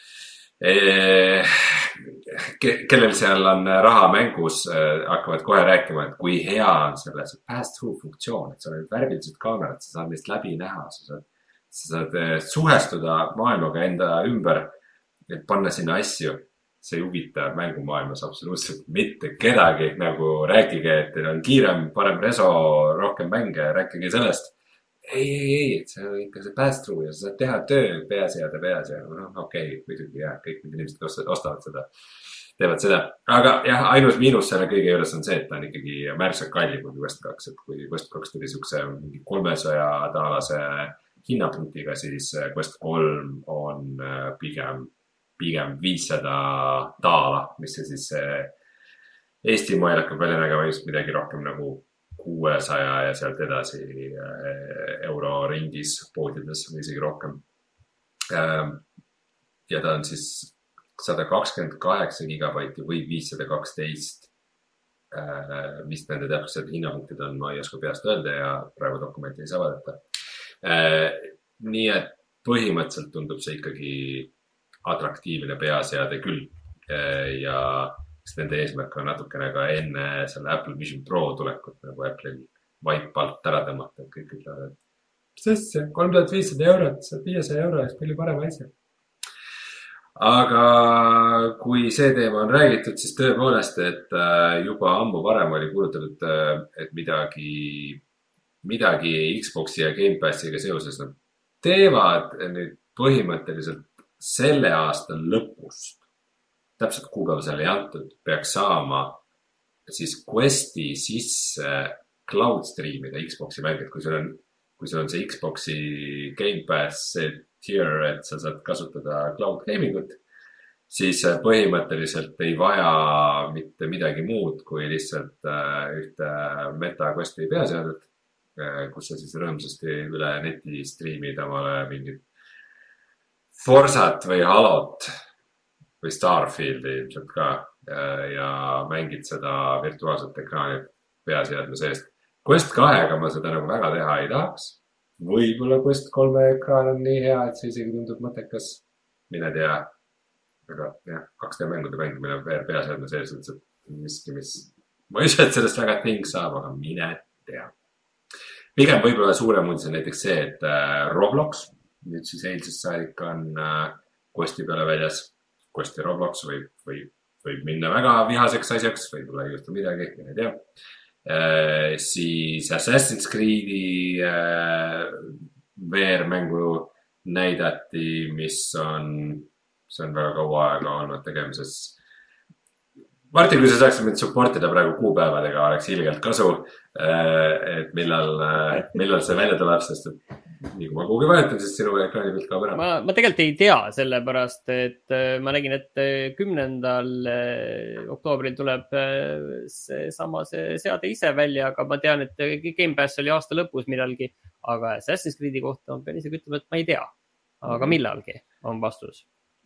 Speaker 1: kellel seal on raha mängus, hakkavad kohe rääkima, et kui hea on selle pass-through funktsioon, et seal on värvilised kaamerad, sa saad neist läbi näha, sa saad, sa saad suhestuda maailmaga enda ümber, et panna sinna asju. See ei huvita mängumaailmas absoluutselt mitte kedagi, nagu rääkige, et teil on kiirem, parem reso, rohkem mänge, rääkige sellest. Ei, ei, ei, et see on ikka see pass-through ja sa saad teha töö peasead ja peas ja no, okei, okay, muidugi jah, kõik need inimesed ostavad seda, teevad seda. Aga jah, ainus miinus selle kõige juures on see, et ta on ikkagi märksa kallim kui Quest kaks, et kui Quest kaks tuli sukse kolmesaja taalase hinnapunktiga, siis Quest kolm on pigem pigem viissada taala, mis see siis Eesti moel hakkab välja nägema just midagi rohkem nagu kuuesaja ja sealt edasi euro ringis poodides või isegi rohkem. Ja ta on siis sada kakskümmend kaheksa gigabaiti või viissada kaksteist, mis nende täpsed hinnapunktid on, ma ei oska peast öelda ja praegu dokumenti ei saa vaadata. Nii et põhimõtteliselt tundub see ikkagi atraktiivne peaseade küll ja nende eesmärk on natukene ka enne selle Apple Vision Pro tulekut nagu Apple'il vaipalt ära tõmmata, et kõik ütlevad, et mis asja, kolm tuhat viissada eurot, see viiesaja euro eest palju parem asja. Aga kui see teema on räägitud, siis tõepoolest, et juba ammu varem oli kuulutatud, et midagi, midagi Xboxi ja Game Passiga seoses nad teevad nüüd põhimõtteliselt selle aasta lõpust, täpselt kuupäeva selle ei antud, peaks saama siis Questi sisse cloud streamida Xboxi mängid, kui sul on, kui sul on see Xboxi Game Pass tier, et sa saad kasutada cloud gamingut, siis põhimõtteliselt ei vaja mitte midagi muud kui lihtsalt ühte Meta Questi peaseadet, kus sa siis rõõmsasti üle neti streamid omale mingid Forsat või Halot või Starfieldi ilmselt ka ja mängid seda virtuaalset ekraani peaseadme seest. Quest kahega ma seda nagu väga teha ei tahaks. Võib-olla Quest kolme ekraan on nii hea, et see isegi tundub mõttekas. Mine tea. Aga jah, kaks D mängude mängimine peaseadme sees, et miski, mis ma ei usu, et sellest väga ting saab, aga mine tea. Pigem võib-olla suurem uudis on näiteks see, et Roblox nüüd siis eilsest saadik on Questi peale väljas. Questi Roblox võib, võib, võib minna väga vihaseks asjaks, võib-olla ei juhtu midagi, ei tea. E, siis Assassin's Creed'i e, V R-mängu näidati, mis on, see on väga kaua aega olnud tegemises. Martin, kui sa saaksid mind supportida praegu kuupäevadega, oleks ilgelt kasu, et millal, millal see välja tuleb, sest et nii kui ma kuhugi vajutan, siis sinu ekraani pilt kaob ära.
Speaker 2: Ma, ma tegelikult ei tea sellepärast, et ma nägin, et kümnendal oktoobril tuleb see sama see seade ise välja, aga ma tean, et Game Pass oli aasta lõpus millalgi, aga Assassin's Creed'i kohta on pean isegi ütlema, et ma ei tea. Aga millalgi on vastus.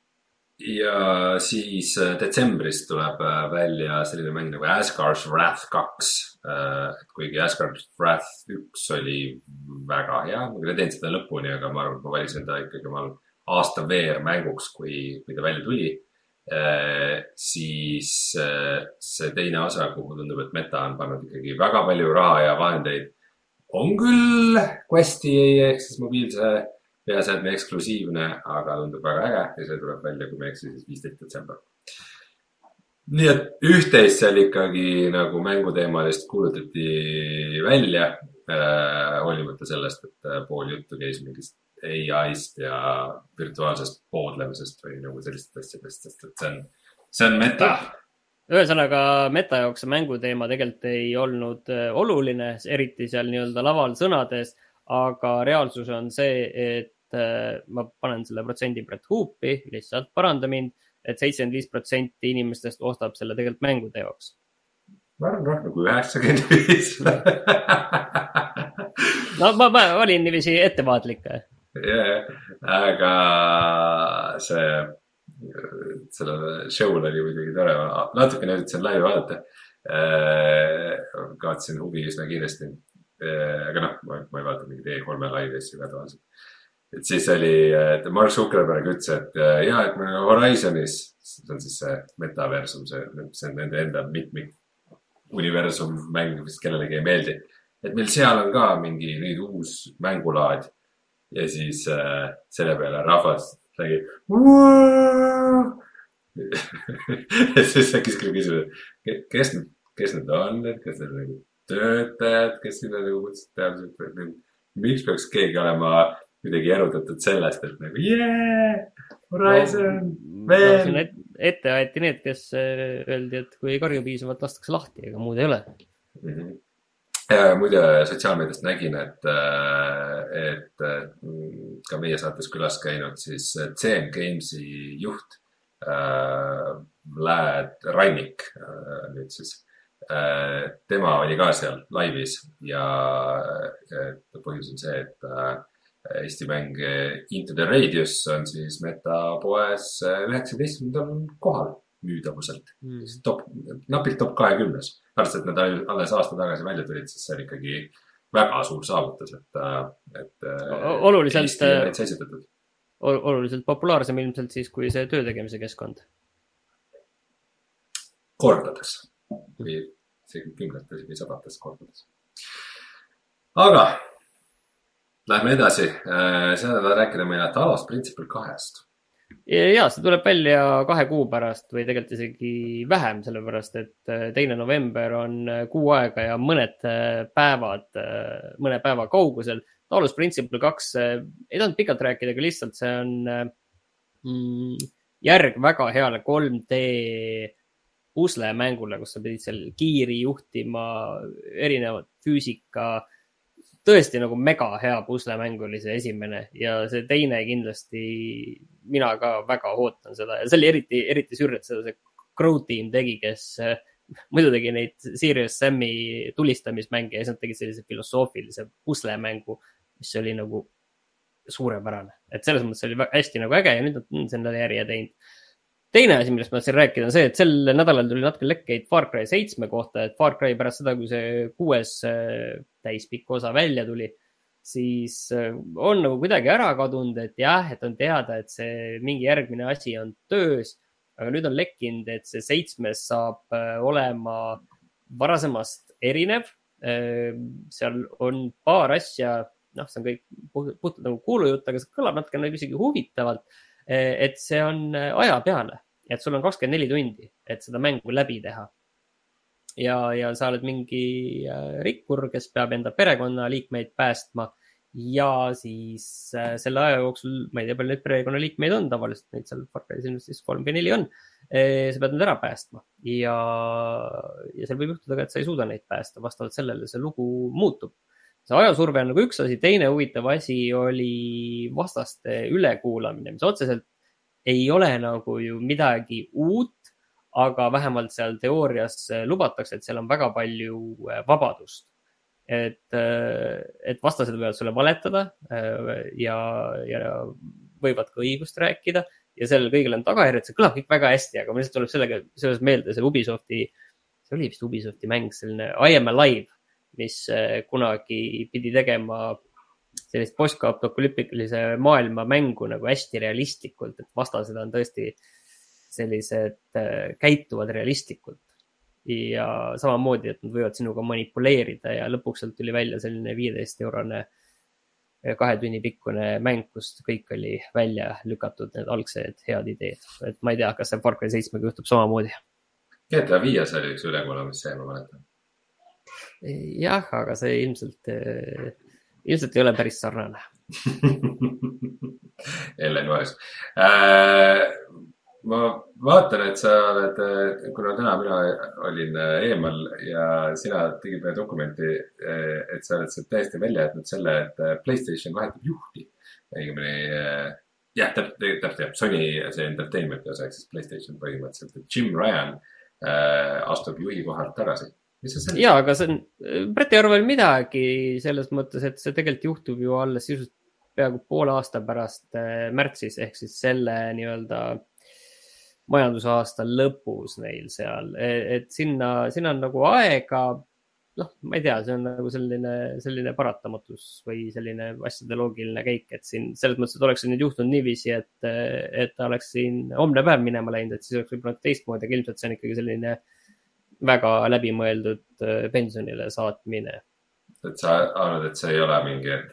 Speaker 1: Ja siis detsembris tuleb välja selline mäng nagu Asgard's Wrath kaks. Kuigi Asgard's Wrath üks oli väga hea. Ma ei teinud seda lõpuni, aga ma arvan, et ma valisin ta ikkagi aasta V R mänguks, kui, kui ta välja tuli. siis see teine osa, kuhu tundub, et Meta on pannud ikkagi väga palju raha ja vahendeid, on küll Questi ehk siis mobiilse peaseadme eksklusiivne, aga tundub väga äge ja see tuleb välja, kui me eksi, siis viisteist detsember. Nii et üht-teist seal ikkagi nagu mänguteemalist kuulutati välja, äh, hoolimata sellest, et pool juttu käis mingist A I-st ja virtuaalsest poodlemisest või nagu sellist asjadest, sest et see on, see on Meta.
Speaker 2: Ühesõnaga Meta jaoks see mänguteema tegelikult ei olnud oluline, eriti seal nii-öelda laval sõnades, aga reaalsus on see, et ma panen selle protsendi praegu huupi, lihtsalt paranda mind, et seitsekümmend viis protsenti inimestest ostab selle tegelikult mängude jaoks.
Speaker 1: Ma arvan rohkem kui üheksakümmend viis.
Speaker 2: No ma, ma olin niiviisi ettevaatlik.
Speaker 1: Yeah, aga see, sellele show'l oli muidugi tore. Natuke üritasin live vaadata. Kaotsin huvi üsna kiiresti. Aga noh, ma, ma ei vaata mingi E kolme live asju ka tavaliselt. Et siis oli, et Mark Zuckerberg ütles, et jah, et meil Horizonis, see on siis see metaversum, see, see on nende enda mitmik universum mäng, mis kellelegi ei meeldi. Et meil seal on ka mingi nüüd uus mängulaad. Ja siis äh, selle peale rahvas räägi ja siis äkis küll küsimus, kes, kes need on, kes need nagu töötajad, kes sinna nagu kutsutab, miks peaks keegi olema midagi erutatud sellest, et nagu yeah, Horizon, veel.
Speaker 2: Ette aeti need, kes öeldi, et kui ei karju piisavalt lastakse lahti, ega muud ei ole.
Speaker 1: Mm-hmm. Ja muide sotsiaalmeediast nägin, et, et ka meie saates külas käinud siis C M Gamesi juht äh, Läed Rannik äh, nüüd siis. Äh, tema oli ka seal laivis ja põhjus on see, et äh, Eesti mäng Into the Radius on siis Meta poes üheksateistkümnendal kohal müüdavuselt. Mm. Top, napilt top kahekümnes. Arvast, et nad alles aasta tagasi välja tulid, siis see on ikkagi väga suur saavutus, et, et
Speaker 2: oluliselt,
Speaker 1: Eesti on neid seisutatud.
Speaker 2: Oluliselt populaarsem ilmselt siis, kui see töö tegemise keskkond.
Speaker 1: Kordades. Või see kümnetes või sadates kordades. Aga lähme edasi. Seda ta rääkida meile Talos Principle kahest.
Speaker 2: Ja see tuleb välja kahe kuu pärast või tegelikult isegi vähem, sellepärast, et teine november on kuu aega ja mõned päevad, mõne päeva kaugusel. Talos Principle kaks, ei tahtnud pikalt rääkida, aga lihtsalt see on mm, järg väga heale kolm D puslemängule, kus sa pidid seal kiiri juhtima, erinevad füüsika, tõesti nagu mega hea puslemäng oli see esimene ja see teine kindlasti mina ka väga ootan seda ja see oli eriti, eriti sürr, et seda see Crow Team tegi, kes muidu tegi neid Serious Sam'i tulistamismänge ja siis nad tegid sellise filosoofilise puslemängu, mis oli nagu suurepärane. Et selles mõttes oli hästi nagu äge ja nüüd on selle järje teinud. Teine asi, millest ma siin rääkida, on see, et sel nädalal tuli natuke lekkeid Far Cry seitsme kohta, et Far Cry pärast seda, kui see kuues täispikk osa välja tuli, siis on nagu kuidagi ära kadunud, et jah, et on teada, et see mingi järgmine asi on töös, aga nüüd on lekkinud, et see seitsmes saab olema varasemast erinev. Seal on paar asja, noh, see on kõik puhtalt nagu kuulujutt, aga see kõlab natuke nagu isegi huvitavalt, et see on aja peale, et sul on kakskümmend neli tundi, et seda mängu läbi teha. Ja, ja sa oled mingi rikkur, kes peab enda perekonna liikmeid päästma ja siis selle aja jooksul, ma ei tea, palju neid perekonna liikmeid on, tavaliselt neid seal siis kolm või neli on, sa pead need ära päästma ja, ja seal võib juhtuda, et sa ei suuda neid päästa, vastavalt sellele see lugu muutub. See ajasurve on nagu üks asi, teine huvitav asi oli vastaste ülekuulamine, mis otseselt ei ole nagu ju midagi uut, aga vähemalt seal teoorias lubatakse, et seal on väga palju vabadust. Et, et vastased võivad sulle valetada ja, ja võivad ka õigust rääkida ja sellel kõigil on tagajärjed, see kõlab kõik väga hästi, aga ma lihtsalt tuleb sellega selles meelde see Ubisofti, see oli vist Ubisofti mäng, selline I Am Alive, mis kunagi pidi tegema sellist post-apokalüptilise maailma mängu nagu hästi realistlikult, et vastased on tõesti sellised käituvad realistlikult ja samamoodi, et nad võivad sinuga manipuleerida ja lõpuks sealt tuli välja selline viieteist eurone kahe tunni pikkune mäng, kust kõik oli välja lükatud need algsed head ideed. Et ma ei tea, kas see Far Cry seitsmega juhtub samamoodi.
Speaker 1: G T A viies oli üks ülekuulamis see, ma mäletan.
Speaker 2: Jah, aga see ilmselt, ilmselt ei ole päris sarnane.
Speaker 1: Ellen Vaes. Äh, ma vaatan, et sa oled, kuna täna mina olin eemal ja sina tegid meie dokumenti, et sa oled sealt täiesti välja jätnud selle, et PlayStation vahetab juhti. Õigemini, jah, täpselt, täpselt, Sony see entertainmenti osa, siis PlayStation põhimõtteliselt, et Jim Ryan äh, astub juhi kohalt tagasi.
Speaker 2: Jaa, aga see on, Brett ei arva midagi selles mõttes, et see tegelikult juhtub ju alles just peaaegu poole aasta pärast märtsis, ehk siis selle nii-öelda majandusaasta lõpus neil seal, et sinna, sinna on nagu aega, noh, ma ei tea, see on nagu selline, selline paratamatus või selline asjade loogiline käik, et siin selles mõttes, et oleks nüüd juhtunud niiviisi, et, et ta oleks siin homne päev minema läinud, et siis oleks võib-olla teistmoodi, aga ilmselt see on ikkagi selline väga läbimõeldud pensionile saatmine. Et
Speaker 1: sa arvad, et see ei ole mingi, et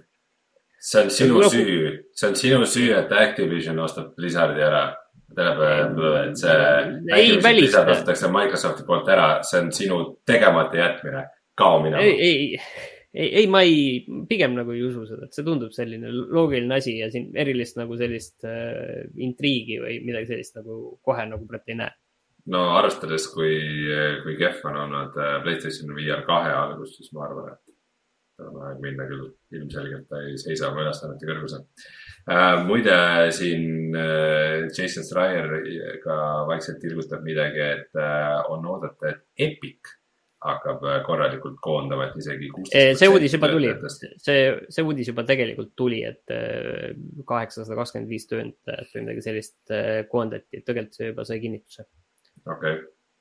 Speaker 1: see on sinu no, süü, see on sinu süü, et Activision ostab Blizzardi ära. Tähendab, et see Activision Blizzard ostatakse Microsofti poolt ära, see on sinu tegemata jätmine, kao minema.
Speaker 2: Ei, ei, ei, ei, ma ei, pigem nagu ei usu seda, et see tundub selline loogiline asi ja siin erilist nagu sellist äh, intriigi või midagi sellist nagu kohe nagu Brett ei näe.
Speaker 1: No arvestades, kui, kui kehv on olnud PlayStation V R kahe algus, siis ma arvan, et ta on aeg minna küll ilmselgelt, ta ei seisa oma ülesannete kõrgusel. Äh, muide, siin äh, Jason Schreier ka vaikselt tilgutab midagi, et äh, on oodata, et Epic hakkab korralikult koondama, et isegi kuusteist protsenti.
Speaker 2: See uudis juba tuli, see, see uudis juba tegelikult tuli, et kaheksasada kakskümmend viis töötajat või midagi sellist koondati, et tegelikult see juba sai kinnituse.
Speaker 1: Okei.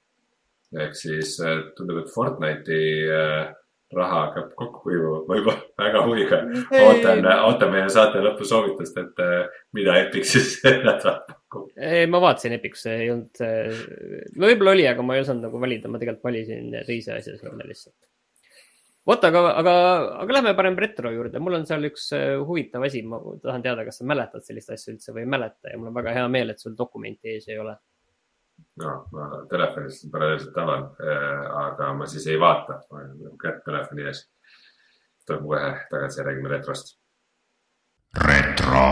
Speaker 1: Okay. Ehk siis tundub, et Fortnite'i raha hakkab kokku kuivu. Ma juba väga huviga ootan, ootan meie saate lõpu soovitust, et mida Epic siis nädal pakub.
Speaker 2: Ma vaatasin Epic, see ei olnud, võib-olla oli, aga ma ei osanud nagu valida. Ma tegelikult valisin teise asja sinna lihtsalt. Oot, aga, aga, aga lähme parem retro juurde. Mul on seal üks huvitav asi. Ma tahan teada, kas sa mäletad sellist asja üldse või ei mäleta. Ja mul on väga hea meel, et sul dokumenti ees ei ole.
Speaker 1: No, ma telefonist paralleelselt avan, aga ma siis ei vaata. Ma olen kätt telefoni ees. Tuleb kohe tagasi ja räägime retrost. Retro.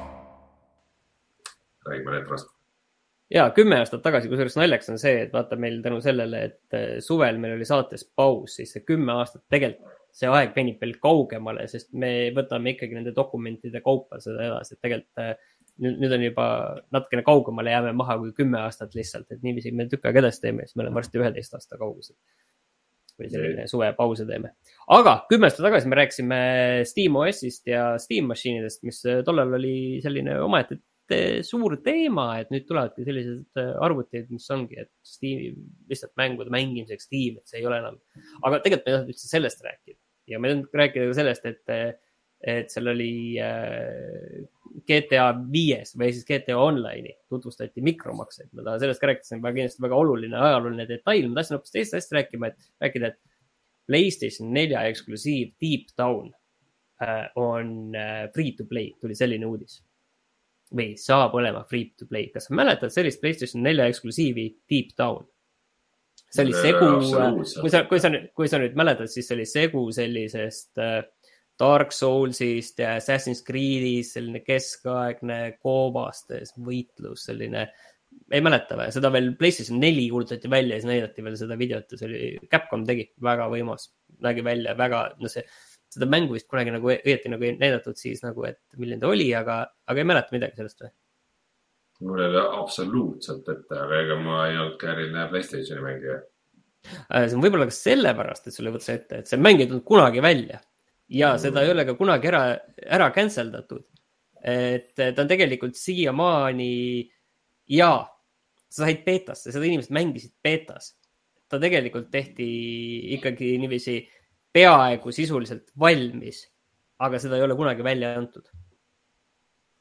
Speaker 1: Räägime retrost.
Speaker 2: Ja, kümme aastat tagasi, kusjuures naljaks on see, et vaata meil tänu sellele, et suvel meil oli saates paus, siis see kümme aastat tegelikult see aeg venib veel kaugemale, sest me võtame ikkagi nende dokumentide kaupa seda edasi, et tegelikult nüüd, nüüd on juba natukene kaugemale jääme maha kui kümme aastat lihtsalt, et niiviisi me tükk aeg edasi teeme, siis me oleme varsti üheteist aasta kaugused või selline suve pause teeme. Aga kümme aastat tagasi me rääkisime Steam O S-ist ja Steam Machine'idest, mis tollal oli selline omaette suur teema, et nüüd tulevadki sellised arvutid, mis ongi, et Steam, lihtsalt mängude mängimiseks Steam, et see ei ole enam. Aga tegelikult me ei tahtnud üldse sellest rääkida. Ja me tahtnud rääkida ka sellest, et, et seal oli G T A viis või siis G T A Online'i tutvustati mikromakseid. Ma tahan sellest ka rääkida, see on väga, kindlasti väga oluline ajaloline detail. Ma tahtsin hoopis teist asja rääkima, et rääkida, et PlayStation neli eksklusiiv Deep Down on free to play. Tuli selline uudis. Või saab olema free to play. Kas sa mäletad sellist PlayStation neli eksklusiivi Deep Down? See oli segu, kui sa, kui sa, kui sa nüüd mäletad, siis see oli segu sellisest Dark Soulsist ja Assassin's Creed'ist, selline keskaegne koobastes võitlus, selline, ei mäleta või, seda veel PlayStation neli kuulutati välja ja siis näidati veel seda videot ja see oli, Capcom tegi väga võimas, nägi välja väga, no see, seda mängu vist kunagi nagu õieti nagu ei näidatud siis nagu, et milline ta oli, aga, aga ei mäleta midagi sellest või?
Speaker 1: Mul ei ole absoluutselt ette, aga ega ma ei olnud ka eriline PlayStationi mängija.
Speaker 2: See on võib-olla ka sellepärast, et sulle võttes ette, et see mäng ei tulnud kunagi välja ja mm. seda ei ole ka kunagi ära, ära canceldatud. Et ta on tegelikult siiamaani ja sa said beetasse, seda inimesed mängisid beetas. Ta tegelikult tehti ikkagi niiviisi peaaegu sisuliselt valmis, aga seda ei ole kunagi välja antud.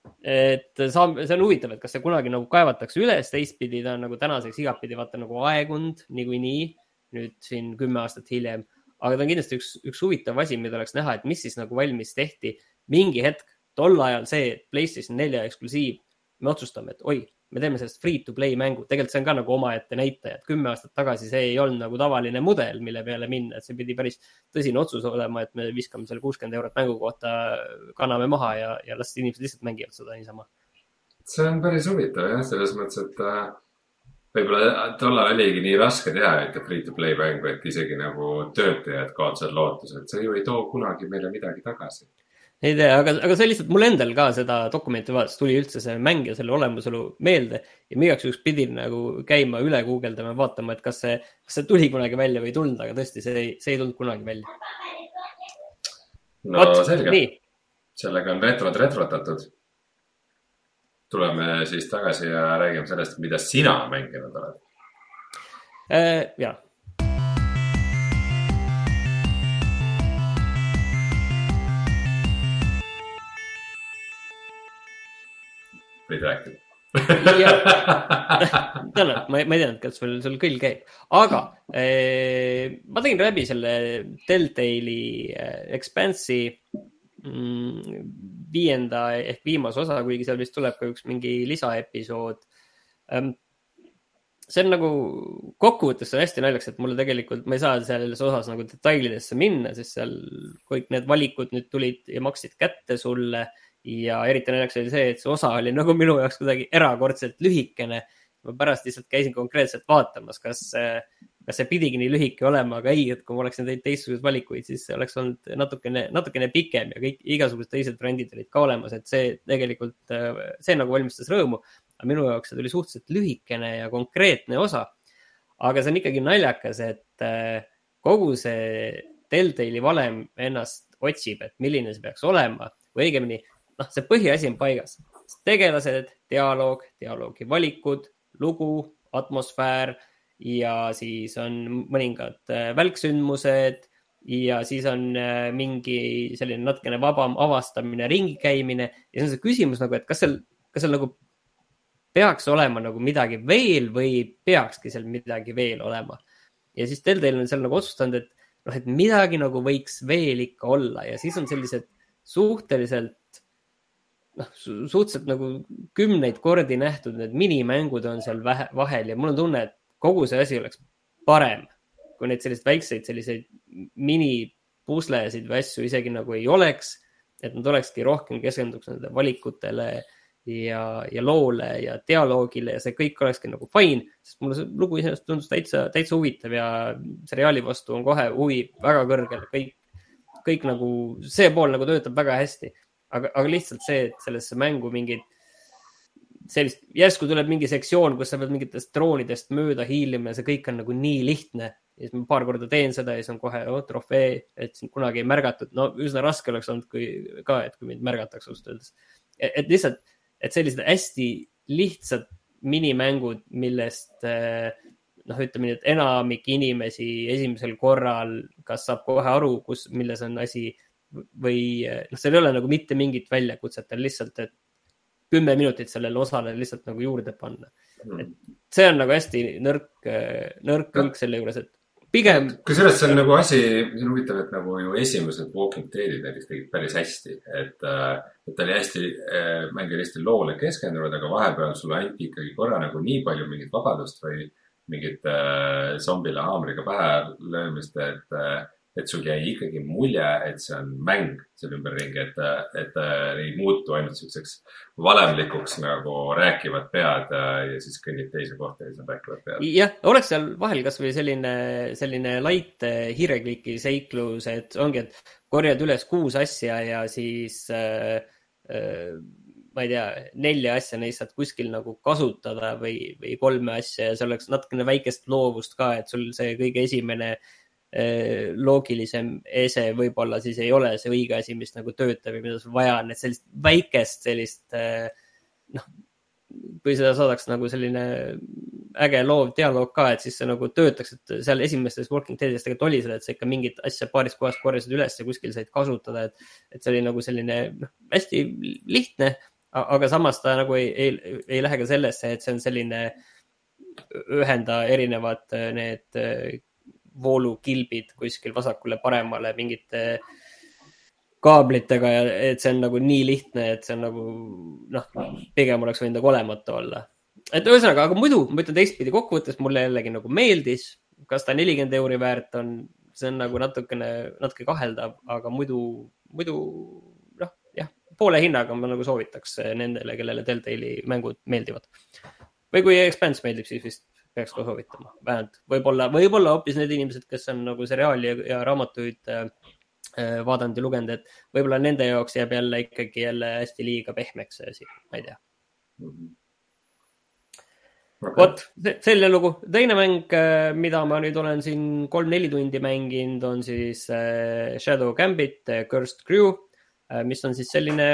Speaker 2: et saab, see on huvitav, et kas see kunagi nagu kaevatakse üles, teistpidi ta on nagu tänaseks igapidi vaata nagu aegund niikuinii, nüüd siin kümme aastat hiljem, aga ta on kindlasti üks, üks huvitav asi, mida oleks näha, et mis siis nagu valmis tehti mingi hetk, tol ajal see PlayStation nelja eksklusiiv, me otsustame, et oi, me teeme sellest free-to-play mängu. Tegelikult see on ka nagu omaette näitaja, et kümme aastat tagasi see ei olnud nagu tavaline mudel, mille peale minna, et see pidi päris tõsine otsus olema, et me viskame selle kuuskümmend eurot mängu kohta, kanname maha ja, ja las inimesed lihtsalt mängivad seda niisama.
Speaker 1: See on päris huvitav, jah, selles mõttes, et äh, võib-olla tollal oligi nii raske teha, et free-to-play mängu, et isegi nagu töötajad kaotsid lootus, et see ju ei too kunagi meile midagi tagasi.
Speaker 2: Ei tea, aga, aga see lihtsalt mul endal ka seda dokumenti vaadates tuli üldse see mäng ja selle olemusolu meelde ja migaks üks pidin nagu käima üle guugeldama ja vaatama, et kas see, kas see tuli kunagi välja või ei tulnud, aga tõesti see ei, see ei tulnud kunagi välja.
Speaker 1: No Ot, selge. Nii. Sellega on retrod retrotatud. Tuleme siis tagasi ja räägime sellest, mida sina mänginud oled.
Speaker 2: Äh, jaa.
Speaker 1: võid rääkida.
Speaker 2: Tänan, ma, ma ei teadnud, kas sul, sul kõll käib. Aga eh, ma tegin läbi selle Telltale'i eh, Expanse'i mm, viienda ehk viimase osa, kuigi seal vist tuleb ka üks mingi lisaepisood. Um, see on nagu kokkuvõttes on hästi naljaks, et mulle tegelikult, ma ei saa selles osas nagu detailidesse minna, sest seal kõik need valikud nüüd tulid ja maksid kätte sulle. Ja eriti näiteks oli see, et see osa oli nagu minu jaoks kuidagi erakordselt lühikene. Ma pärast lihtsalt käisin konkreetselt vaatamas, kas, kas see pidigi nii lühike olema, aga ei, et kui ma oleksin teinud teistsugused valikuid, siis see oleks olnud natukene, natukene pikem ja kõik igasugused teised brändid olid ka olemas, et see tegelikult, see nagu valmistas rõõmu, aga minu jaoks see tuli suhteliselt lühikene ja konkreetne osa. Aga see on ikkagi naljakas, et kogu see Telltale'i valem ennast otsib, et milline see peaks olema või õigemini noh, see põhiasi on paigas. Tegelased, dialoog, dialoogi valikud, lugu, atmosfäär ja siis on mõningad välksündmused ja siis on mingi selline natukene vabam avastamine, ringi käimine ja see on see küsimus nagu, et kas seal, kas seal nagu peaks olema nagu midagi veel või peakski seal midagi veel olema. Ja siis Telltale on seal nagu otsustanud, et, noh, et midagi nagu võiks veel ikka olla ja siis on sellised suhteliselt noh, suhteliselt nagu kümneid kordi nähtud, need minimängud on seal vähe, vahel ja mul on tunne, et kogu see asi oleks parem, kui neid selliseid väikseid selliseid minipuslesid või asju isegi nagu ei oleks, et nad olekski rohkem keskenduks nende valikutele ja, ja loole ja dialoogile ja see kõik olekski nagu fine, sest mulle see lugu iseenesest tundus täitsa, täitsa huvitav ja seriaali vastu on kohe huvi väga kõrgel, kõik, kõik nagu see pool nagu töötab väga hästi. Aga, aga lihtsalt see, et sellesse mängu mingid sellist, järsku tuleb mingi sektsioon, kus sa pead mingitest droonidest mööda hiilima ja see kõik on nagu nii lihtne. Ja siis ma paar korda teen seda ja siis on kohe oh, trofee, et sind kunagi ei märgatud. No üsna raske oleks olnud kui, ka, et kui mind märgatakse just öeldes. Et, et lihtsalt, et sellised hästi lihtsad minimängud, millest noh, ütleme nii, et enamik inimesi esimesel korral kas saab kohe aru, kus, milles on asi või noh, seal ei ole nagu mitte mingit väljakutset, lihtsalt, et kümme minutit sellele osale lihtsalt nagu juurde panna. Et see on nagu hästi nõrk, nõrk külg selle juures, et pigem...
Speaker 1: Kusjuures see on nagu asi, see on huvitav, et nagu ju esimesed Walking Deadid näiteks tegid päris hästi, et, et oli hästi, mängi hästi loole keskendunud, aga vahepeal sulle anti ikkagi korra nagu nii palju mingit vabadust või mingit äh, zombile haamriga pähe löömist, et et sul jäi ikkagi mulje, et see on mäng selle ümberringi, et, et ei muutu ainult selliseks valemlikuks nagu rääkivad pead ja siis kõnnid teise kohta ja siis rääkivad pead.
Speaker 2: Jah, oleks seal vahel kas või selline, selline light hiirekliki seiklus, et ongi, et korjad üles kuus asja ja siis äh, äh, ma ei tea, nelja asja neist saad kuskil nagu kasutada või, või kolme asja ja see oleks natukene väikest loovust ka, et sul see kõige esimene loogilisem ese võib-olla siis ei ole see õige asi, mis nagu töötab ja mida sul vaja on, et sellist väikest sellist noh, kui seda saadaks nagu selline äge loov dialoog ka, et siis see nagu töötaks, et seal esimestes Walking Deadis tegelikult oli seda, et sa ikka mingit asja paarist kohast korjasid üles ja kuskil said kasutada, et, et see oli nagu selline noh, hästi lihtne, aga samas ta nagu ei, ei, ei lähe ka sellesse, et see on selline ühenda erinevad need voolukilbid kuskil vasakule paremale mingite kaablitega ja et see on nagu nii lihtne, et see on nagu noh, pigem oleks võinud nagu olemata olla. Et ühesõnaga, aga muidu, ma ütlen teistpidi kokkuvõttes, mulle jällegi nagu meeldis, kas ta nelikümmend euri väärt on, see on nagu natukene, natuke kaheldav, aga muidu, muidu noh, jah, poole hinnaga ma nagu soovitaks nendele, kellele Telltale'i mängud meeldivad. Või kui Expanse meeldib, siis vist peaks ka soovitama. Vähemalt võib-olla, võib-olla hoopis need inimesed, kes on nagu seriaali ja, ja raamatuid vaadanud ja lugenud, et võib-olla nende jaoks jääb jälle ikkagi jälle hästi liiga pehmeks see asi, ma ei tea. Okay. Vot, selle lugu. Teine mäng, mida ma nüüd olen siin kolm-neli tundi mänginud, on siis Shadow Gambit, Cursed Crew, mis on siis selline,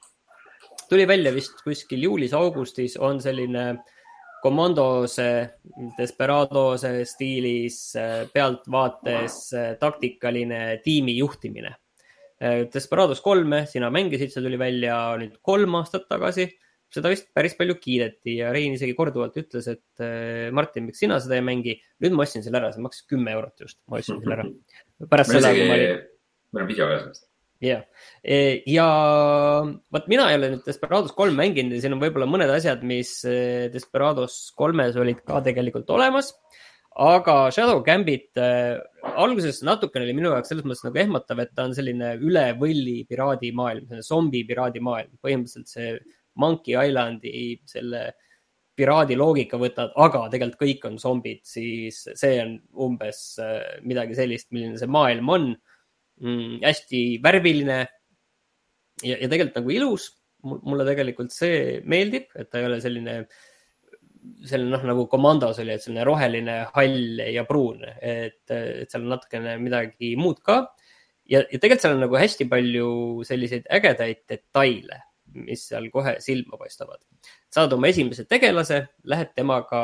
Speaker 2: tuli välja vist kuskil juulis-augustis, on selline komandose, desperadose stiilis, pealtvaates taktikaline tiimi juhtimine. Desperados kolme, sina mängisid, see tuli välja nüüd kolm aastat tagasi. Seda vist päris palju kiideti ja Rein isegi korduvalt ütles, et Martin, miks sina seda ei mängi? Nüüd ma ostsin selle ära, see maksis kümme eurot just. Ma ostsin selle ära. Pärast
Speaker 1: me
Speaker 2: seda,
Speaker 1: isegi,
Speaker 2: kui ma olin...
Speaker 1: meil on video ka sellest.
Speaker 2: Yeah. Ja vaat mina ei ole nüüd Desperados kolm mänginud ja siin on võib-olla mõned asjad, mis Desperados kolmes olid ka tegelikult olemas, aga Shadow Gambit äh, alguses natukene oli minu jaoks selles mõttes nagu ehmatav, et ta on selline üle võlli piraadi maailm, selline zombi piraadi maailm, põhimõtteliselt see Monkey Islandi selle piraadi loogika võtad, aga tegelikult kõik on zombid, siis see on umbes äh, midagi sellist, milline see maailm on. Mm, hästi värviline ja, ja tegelikult nagu ilus. Mulle tegelikult see meeldib, et ta ei ole selline, selline noh, nagu komandos oli, et selline roheline, hall ja pruun, et, et seal on natukene midagi muud ka. Ja, ja tegelikult seal on nagu hästi palju selliseid ägedaid detaile, mis seal kohe silma paistavad. Saad oma esimese tegelase, lähed temaga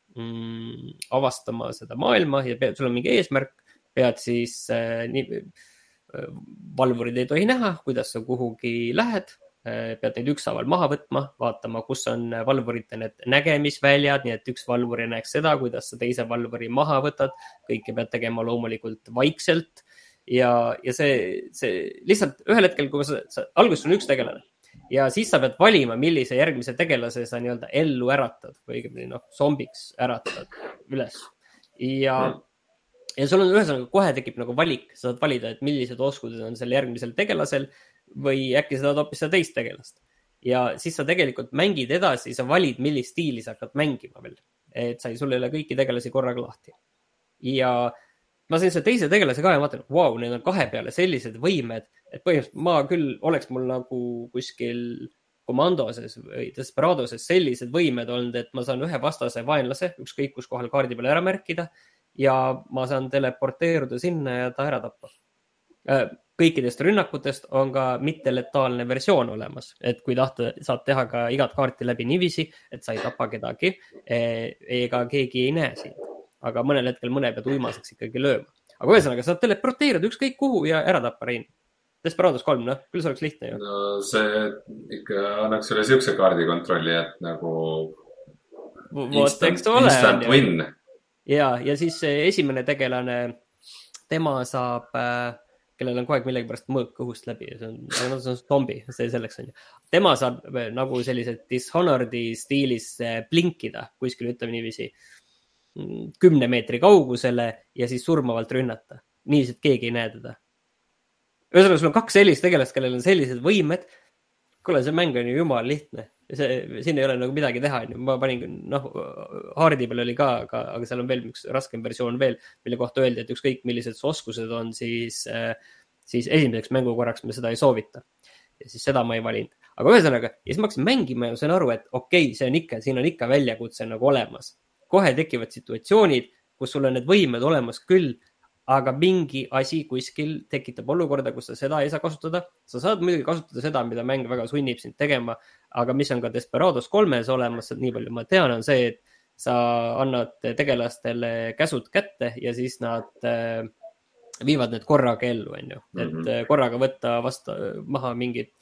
Speaker 2: mm, avastama seda maailma ja pead, sul on mingi eesmärk, pead siis äh, nii, valvurid ei tohi näha, kuidas sa kuhugi lähed, pead neid ükshaaval maha võtma, vaatama, kus on valvurite need nägemisväljad, nii et üks valvur ei näeks seda, kuidas sa teise valvuri maha võtad, kõike pead tegema loomulikult vaikselt ja, ja see, see lihtsalt ühel hetkel, kui sa, sa alguses on üks tegelane ja siis sa pead valima, millise järgmise tegelase sa nii-öelda ellu äratad või õigemini noh, zombiks äratad üles ja Ja sul on ühesõnaga kohe tekib nagu valik, sa saad valida, et millised oskused on selle järgmisel tegelasel või äkki sa saad hoopis seda teist tegelast. Ja siis sa tegelikult mängid edasi, sa valid, millist stiili sa hakkad mängima veel. Et sa ei, sul ei ole kõiki tegelasi korraga lahti. Ja ma sain selle teise tegelase ka ja vaatan, et wow, need on kahe peale sellised võimed, et põhimõtteliselt ma küll oleks mul nagu kuskil komandoses või Desperadoses sellised võimed olnud, et ma saan ühe vastase vaenlase, ükskõik kus kohal kaardi peale ära märkida ja ma saan teleporteeruda sinna ja ta ära tappa. Kõikidest rünnakutest on ka mitteletaalne versioon olemas, et kui tahta, saad teha ka igat kaarti läbi nivisi, et sa ei tapa kedagi ega keegi ei näe sind. Aga mõnel hetkel mõne pead uimaseks ikkagi lööma. Aga ühesõnaga, saad teleporteeruda ükskõik kuhu ja ära tappa Rein. Desperados kolm, noh, küll see oleks lihtne ju.
Speaker 1: No see ikka annaks selle siukse kaardikontrolli, et nagu instant, instant win.
Speaker 2: Ja, ja siis esimene tegelane, tema saab, kellel on kogu aeg millegi pärast mõõk õhust läbi. See on, see on zombi, see selleks on ju. Tema saab nagu sellised Dishonored'i stiilis blinkida kuskil, ütleme niiviisi, kümne meetri kaugusele ja siis surmavalt rünnata. Niiviisi, et keegi ei näe teda. Ühesõnaga, sul on kaks sellist tegelast, kellel on sellised võimed. Kuule, see mäng on ju jumal lihtne. See, siin ei ole nagu midagi teha. Ma panin, noh, Hardi peal oli ka, aga, aga seal on veel üks raskem versioon veel, mille kohta öeldi, et ükskõik millised oskused on, siis, siis esimeseks mängukorraks me seda ei soovita. Ja siis seda ma ei valinud. Aga ühesõnaga, ja siis ma hakkasin mängima ja sain aru, et okei, see on ikka, siin on ikka väljakutse nagu olemas. Kohe tekivad situatsioonid, kus sul on need võimed olemas küll, aga mingi asi kuskil tekitab olukorda, kus sa seda ei saa kasutada. Sa saad muidugi kasutada seda, mida mäng väga sunnib sind tegema, aga mis on ka Desperados kolmes olemas, nii palju ma tean, on see, et sa annad tegelastele käsud kätte ja siis nad viivad need korraga ellu, on ju. Et korraga võtta vasta, maha mingid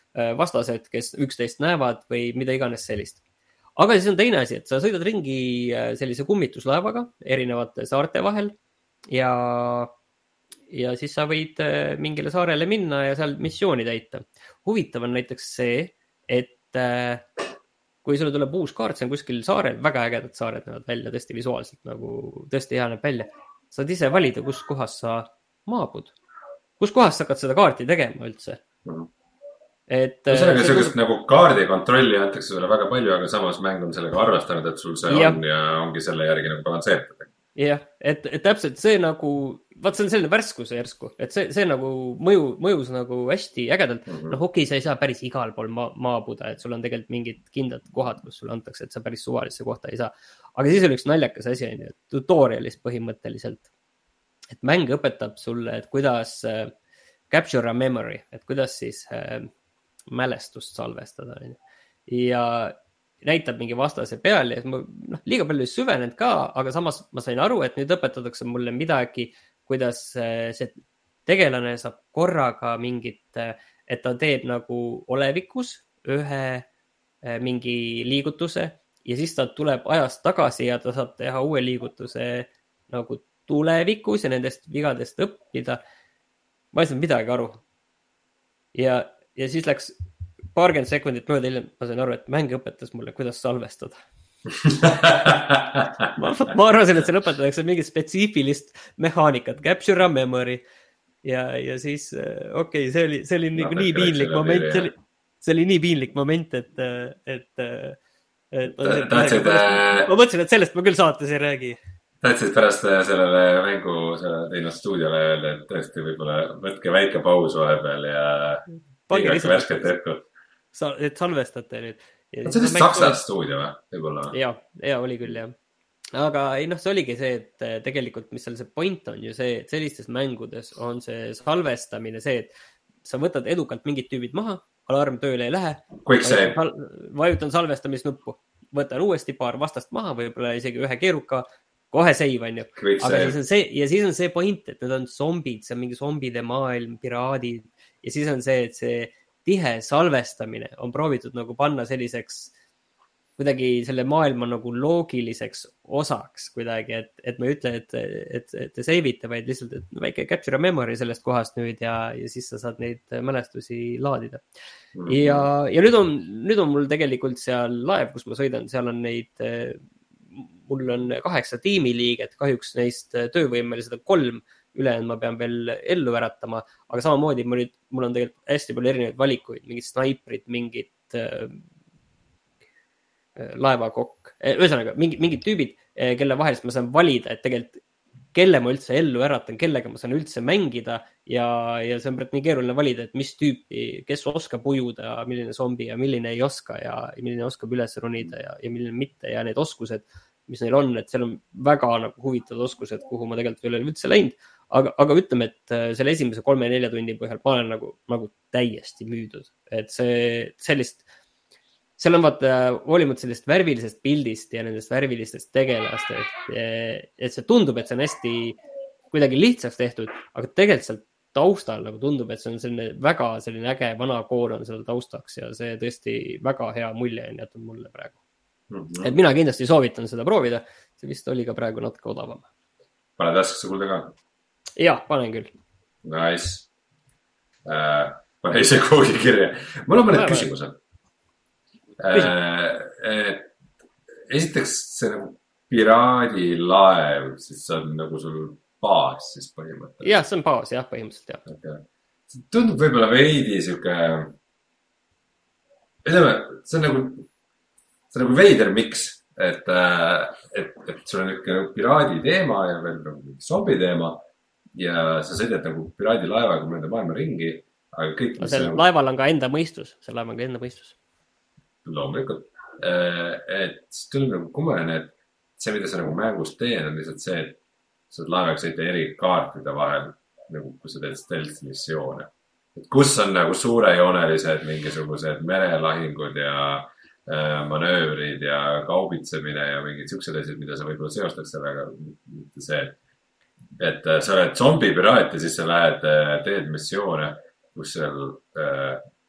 Speaker 2: vastased, kes üksteist näevad või mida iganes sellist. Aga siis on teine asi, et sa sõidad ringi sellise kummituslaevaga erinevate saarte vahel ja, ja siis sa võid mingile saarele minna ja seal missiooni täita. Huvitav on näiteks see, et kui sulle tuleb uus kaart, see on kuskil saarel, väga ägedad saared näevad välja, tõesti visuaalselt nagu tõesti hea näeb välja. Saad ise valida, kus kohas sa maabud. Kus kohas sa hakkad seda kaarti tegema üldse? Et,
Speaker 1: sellega sellist kus... nagu kaardi kontrolli antakse sulle väga palju, aga samas mäng on sellega arvestanud, et sul see ja. on ja ongi selle järgi nagu balansseeritud.
Speaker 2: Jah, et, et täpselt see nagu, vaat see on selline värskus järsku, et see, see nagu mõju, mõjus nagu hästi ägedalt. Mm -hmm. Noh, okei, sa ei saa päris igal pool ma, maabuda, et sul on tegelikult mingid kindlad kohad, kus sulle antakse, et sa päris suvalisse kohta ei saa. Aga siis oli üks naljakas asi, on ju, tutorialist põhimõtteliselt. Et mäng õpetab sulle, et kuidas äh, capture a memory, et kuidas siis äh, mälestust salvestada. Ja näitab mingi vastase peal ja ma noh, liiga palju süvenenud ka, aga samas ma sain aru, et nüüd õpetatakse mulle midagi, kuidas see tegelane saab korraga mingit, et ta teeb nagu olevikus ühe mingi liigutuse ja siis ta tuleb ajast tagasi ja ta saab teha uue liigutuse nagu tulevikus ja nendest vigadest õppida. Ma ei saanud midagi aru. Ja Ja siis läks paarkümmend sekundit mööda hiljem, ma sain aru, et mäng õpetas mulle, kuidas salvestada. ma, ma arvasin, et seal õpetatakse mingit spetsiifilist mehaanikat, capture a memory. Ja, ja siis, okei, okay, see oli, see oli no, nii, nii piinlik moment, see oli, see oli nii piinlik moment, et, et, et ma,
Speaker 1: tahtsid,
Speaker 2: ma mõtlesin, et sellest ma küll saates ei räägi.
Speaker 1: Tahtsid pärast sellele mängu, selle teinud stuudiole öelda, et tõesti võib-olla võtke väike paus vahepeal ja
Speaker 2: Pange
Speaker 1: iga värsket õhku.
Speaker 2: Sa, et salvestate nüüd.
Speaker 1: On see vist Saksa stuudio või? Võib-olla.
Speaker 2: Ja, ja oli küll, jah. Aga ei, noh, see oligi see, et tegelikult, mis seal see point on ju see, et sellistes mängudes on see salvestamine see, et sa võtad edukalt mingid tüübid maha, alarm tööle ei lähe.
Speaker 1: Quick save.
Speaker 2: Vajutan salvestamisnuppu. Võtan uuesti paar vastast maha, võib-olla isegi ühe keeruka, kohe save on ju. Aga siis on see, ja siis on see point, et need on zombid, see on mingi zombide maailm, piraadid. Ja siis on see, et see tihe salvestamine on proovitud nagu panna selliseks kuidagi selle maailma nagu loogiliseks osaks kuidagi, et, et me ei ütle, et, et, et te save ite, vaid lihtsalt, et väike capture a memory sellest kohast nüüd ja, ja siis sa saad neid mälestusi laadida. Mm-hmm. Ja, ja nüüd on, nüüd on mul tegelikult seal laev, kus ma sõidan, seal on neid, mul on kaheksa tiimiliiget, kahjuks neist töövõimelised on kolm, ülejäänud ma pean veel ellu väratama, aga samamoodi mul, nüüd, mul on tegelikult hästi palju erinevaid valikuid, mingid snaiprid, mingid äh, laevakokk, ühesõnaga mingid, mingid tüübid, kelle vahelist ma saan valida, et tegelikult kelle ma üldse ellu äratan, kellega ma saan üldse mängida ja, ja see on nii keeruline valida, et mis tüüpi, kes oskab ujuda, milline zombi ja milline ei oska ja milline oskab üles ronida ja, ja milline mitte ja need oskused, mis neil on, et seal on väga nagu huvitavad oskused, kuhu ma tegelikult ei ole üldse läinud. Aga, aga ütleme, et selle esimese kolme-nelja tunni põhjal ma olen nagu, nagu täiesti müüdud. Et see sellist, seal on vaata hoolimata sellist värvilisest pildist ja nendest värvilistest tegelast, et, et see tundub, et see on hästi kuidagi lihtsaks tehtud, aga tegelikult seal taustal nagu tundub, et see on selline väga selline äge vana koor on seal taustaks ja see tõesti väga hea mulje on jätnud mulle praegu. Mm-hmm. Et mina kindlasti soovitan seda proovida. See vist oli ka praegu natuke odavam.
Speaker 1: Paned äskasse kulda ka?
Speaker 2: Jah, panen küll.
Speaker 1: Nice. Äh, pane ise kuhugi kirja. Mul on mõned küsimused. Äh, et esiteks see nagu piraadilaev, siis see on nagu sul baas siis põhimõtteliselt.
Speaker 2: Jah, see on baas, jah, põhimõtteliselt, jah.
Speaker 1: Okay. Tundub võib-olla veidi siuke, ütleme, see on nagu see on nagu veider miks, et, et, et sul on niisugune piraadi teema ja veel nagu zombi teema ja sa sõidad nagu piraadilaevaga mööda maailma ringi, aga kõik...
Speaker 2: No, seal nagu... laeval on ka enda mõistus, seal laeval on ka enda mõistus.
Speaker 1: Loomulikult. Et tuleb nagu kummaline, et see, mida sa nagu mängus teed, on lihtsalt see, et sa oled laevaga sõita eri kaartide vahel, nagu kui sa teed stealth missioone. Et kus on nagu suurejoonelised mingisugused merelahingud ja manöövrid ja kaubitsemine ja mingid siuksed asjad, mida sa võib-olla seostaks sellega, mitte see, et sa oled zombipiraat ja siis sa lähed, teed missioone, kus seal äh,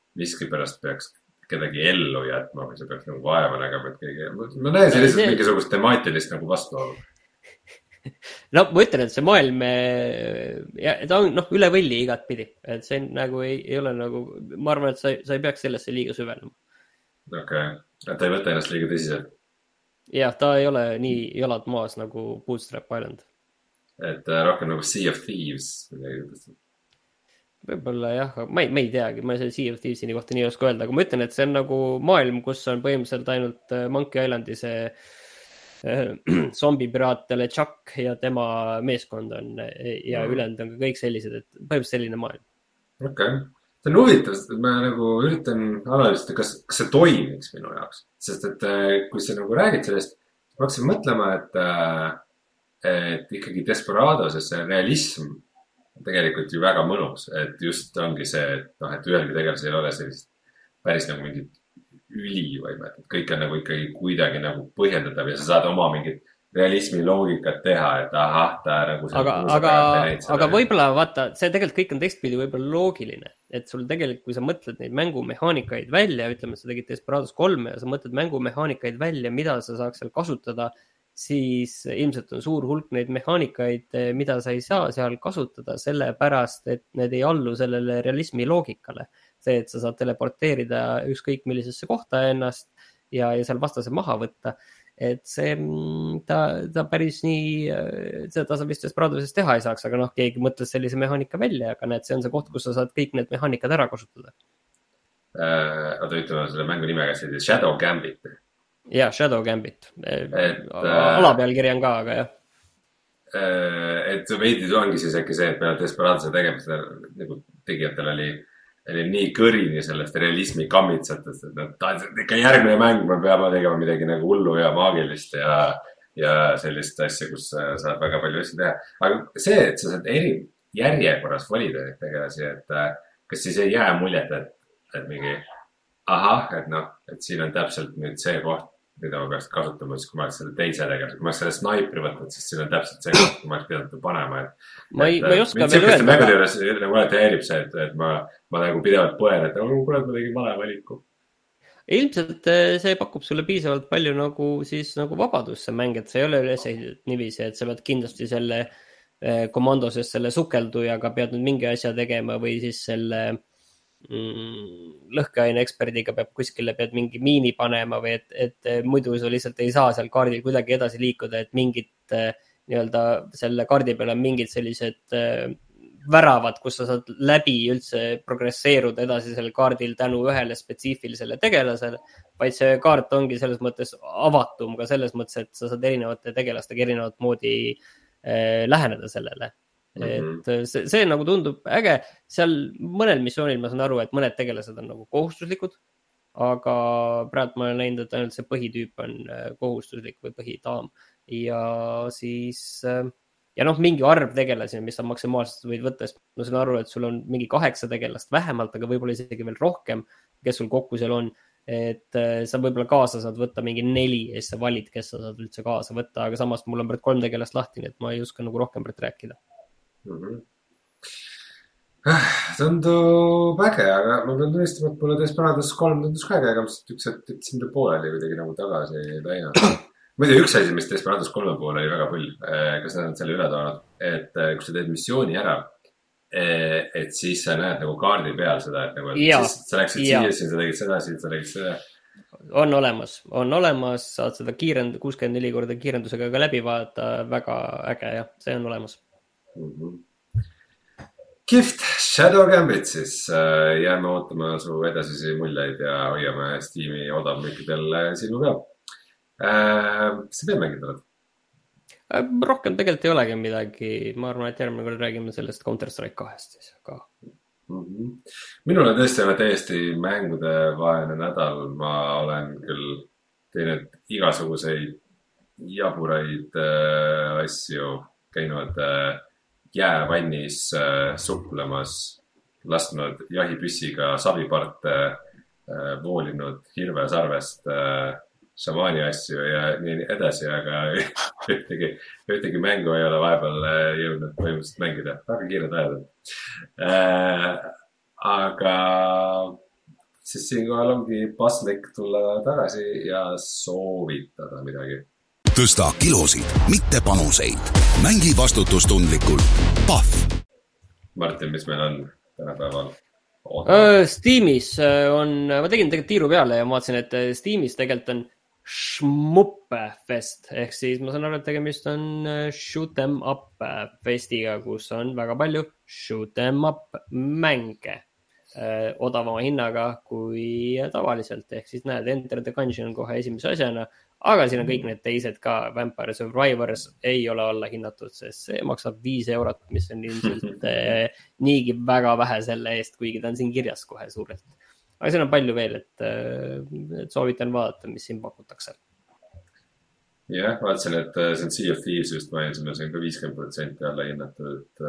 Speaker 1: miski pärast peaks kedagi ellu jätma või see peaks nagu vaeva nägema, et keegi, ma näen see lihtsalt mingisugust temaatilist nagu vastuolu.
Speaker 2: No ma ütlen, et see maailm, ja ta on noh, üle võlli igat pidi, et see nagu ei, ei ole nagu, ma arvan, et sa, sa ei peaks sellesse liiga süvenema.
Speaker 1: Okei, okay. Ta ei võta ennast liiga tõsiselt.
Speaker 2: Jah, ta ei ole nii jalad maas nagu Bootstrap Island.
Speaker 1: Et rohkem nagu Sea of Thieves.
Speaker 2: Võib-olla jah, ma ei, ma ei teagi, ma ei saa Sea of Thievesini kohta nii oska öelda, aga ma ütlen, et see on nagu maailm, kus on põhimõtteliselt ainult Monkey Islandi see zombipiraatele Chuck ja tema meeskond on ja mm. ülejäänud on ka kõik sellised, et põhimõtteliselt selline maailm.
Speaker 1: Okei. Okay. See on huvitav, sest ma nagu üritan analüüsida, kas, kas see toimiks minu jaoks. Sest et kui sa nagu räägid sellest, ma hakkasin mõtlema, et, et ikkagi Desperadoses see realism tegelikult ju väga mõnus. Et just ongi see, et, noh, et ühelgi tegelasel ei ole sellist päris nagu mingit ülivõimet. Et kõik on nagu ikkagi kuidagi nagu põhjendatav ja sa saad oma mingit realismi loogikat teha, et ahah, ta nagu...
Speaker 2: Aga, aga, aga võib-olla vaata, see tegelikult kõik on tekstpidi võib-olla loogiline, et sul tegelikult, kui sa mõtled neid mängumehaanikaid välja, ütleme, sa tegid Desperados kolme ja sa mõtled mängumehaanikaid välja, mida sa saaks seal kasutada, siis ilmselt on suur hulk neid mehaanikaid, mida sa ei saa seal kasutada, sellepärast, et need ei allu sellele realismi loogikale. See, et sa saad teleporteerida ükskõik millisesse kohta ennast ja, ja seal vastase maha võtta. Et see, ta, ta päris nii, seda sa vist Desperadoses teha ei saaks, aga noh, keegi mõtles sellise mehaanika välja, aga näed, see on see koht, kus sa saad kõik need mehaanikad ära kasutada.
Speaker 1: Äh, oota, ütleme selle mängu nimega, see Shadow Gambit.
Speaker 2: Jaa, Shadow Gambit. Et, alapealkiri on ka, aga jah.
Speaker 1: Et veidi ongi siis äkki see, et peale Desperadose tegemist nagu tegijatel oli oli nii kõrini sellest realismi kammitsatest, et ta on ikka järgmine mäng, me peame tegema midagi nagu hullu ja maagilist ja, ja sellist asja, kus saad väga palju asja teha. Aga see, et sa saad eri järjekorras valida neid tegelasi, et kas siis ei jää muljet, et, et mingi ahah, et noh, et siin on täpselt nüüd see koht, mida ma peaks kasutama, siis kui ma oleks selle teise tegelasi. Kui ma oleks selle snaipri võtnud, siis siin on täpselt see koht, kui ma oleks pidanud panema. Et,
Speaker 2: ma ei,
Speaker 1: et,
Speaker 2: ma ei oska veel öelda.
Speaker 1: Mängude juures nagu alati häirib see, et, et ma, ma nagu pidevalt põen, et oh, kuule, ma tegin vale valiku.
Speaker 2: Ilmselt see pakub sulle piisavalt palju nagu, siis, nagu vabadust see mäng, et see ei ole üles niiviisi, et sa pead kindlasti selle komandoses selle sukeldujaga pead nüüd mingi asja tegema või siis selle lõhkeaine eksperdiga peab kuskile pead mingi miini panema või et, et muidu sa lihtsalt ei saa seal kaardil kuidagi edasi liikuda, et mingid nii-öelda selle kaardi peal on mingid sellised väravad, kus sa saad läbi üldse progresseeruda edasi sellel kaardil tänu ühele spetsiifilisele tegelasele, vaid see kaart ongi selles mõttes avatum ka selles mõttes, et sa saad erinevate tegelastega erinevat moodi eh, läheneda sellele. Et see, see nagu tundub äge, seal mõnel missioonil ma saan aru, et mõned tegelased on nagu kohustuslikud, aga praegu ma olen näinud, et ainult see põhitüüp on kohustuslik või põhitaam ja siis ja noh, mingi arv tegelasi, mis sa maksimaalselt võid võtta, sest ma saan aru, et sul on mingi kaheksa tegelast vähemalt, aga võib-olla isegi veel rohkem, kes sul kokku seal on, et sa võib-olla kaasa saad võtta mingi neli ja siis sa valid, kes sa saad üldse kaasa võtta, aga samas mul on praegu kolm tegelast lahti, nii et ma ei oska nagu rohkem praegu rääkida.
Speaker 1: Mm-hmm. Tundub äge, aga ma pean tunnistama, et mulle Desperados kolm tundus ka äge, aga üks hetk sinna pooleli kuidagi nagu tagasi ei läinud. Muidu üks asi, mis Desperados kolme poole oli väga pull, kas nad on selle üle toonud, et kui sa teed missiooni ära, et siis sa näed nagu kaardi peal seda, et nagu, et ja, siis sa läksid siia, siis sa tegid seda, siis sa tegid seda.
Speaker 2: On olemas, on olemas, saad seda kiirend, kuuskümmend neli korda kiirendusega ka läbi vaadata, väga äge ja see on olemas.
Speaker 1: Mm-hmm. Kihvt, Shadow Gambit siis jääme ootama su edasisi muljeid ja hoiame Steam'i odavmüükidel silma peal. Mis sa veel mängid oled?
Speaker 2: Rohkem tegelikult ei olegi midagi, ma arvan, et järgmine kord räägime sellest Counter-Strike kahest siis ka.
Speaker 1: Mm-hmm. Minul on tõesti täiesti mängude vaene nädal, ma olen küll teinud igasuguseid jaburaid äh, asju, käinud äh, jäävannis äh, suplemas, lasknud jahipüssiga saviparte, äh, voolinud hirvesarvest äh, šamaani asju ja nii edasi, aga ühtegi, ühtegi mängu ei ole vahepeal jõudnud põhimõtteliselt mängida. Väga kiired ajad. Äh, aga siis siinkohal ongi paslik tulla tagasi ja soovitada midagi.
Speaker 4: Tõsta kilosid, mitte panuseid. Mängi vastutustundlikult. Pahv.
Speaker 1: Martin, mis meil on tänapäeval?
Speaker 2: Steamis on, ma tegin tegelikult tiiru peale ja ma vaatasin, et Steamis tegelikult on Shmuppefest, ehk siis ma saan aru, et tegemist on shoot em up festiga, kus on väga palju shoot em up mänge öö, odavama hinnaga kui tavaliselt, ehk siis näed, Enter the Gungeon kohe esimese asjana, aga siin on kõik need teised ka, Vampire Survivors ei ole alla hinnatud, sest see maksab viis eurot, mis on ilmselt niigi väga vähe selle eest, kuigi ta on siin kirjas kohe suurelt. Aga siin on palju veel, et, et soovitan vaadata, mis siin pakutakse.
Speaker 1: Jah, vaatasin, et see on Sea of Thieves just mainisime, see on ka viiskümmend protsenti alla hinnatud.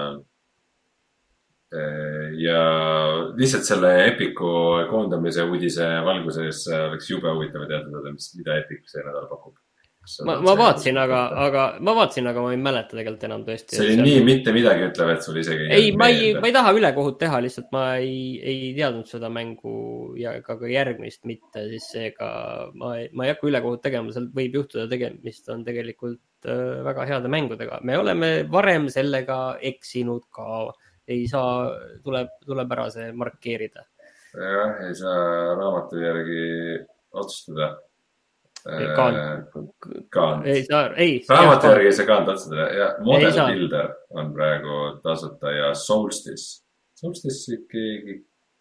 Speaker 1: Ja lihtsalt selle Epiku koondamise uudise valguses oleks jube huvitav teada, mida Epic see nädal pakub.
Speaker 2: Ma, ma vaatsin, aga, aga, ma vaatsin, aga ma ei mäleta tegelikult enam tõesti.
Speaker 1: See oli nii mitte midagi ütleb, et sul isegi
Speaker 2: ei, ma ei, ma ei taha ülekohut teha, lihtsalt ma ei, ei teadnud seda mängu ja ka järgmist mitte, siis seega ma, ma ei hakka ülekohut tegema, seal võib juhtuda tegemist on tegelikult väga heade mängudega. Me oleme varem sellega eksinud ka, ei saa, tuleb, tuleb ära see markeerida.
Speaker 1: Jah, ei saa raamatu järgi otsustada.
Speaker 2: Kaant.
Speaker 1: Kaant.
Speaker 2: Ei saa, ei.
Speaker 1: Raamatu järgi ei saa kaant otsustada. Ja Model Builder on praegu tasuta ja Solstice. Solstice keegi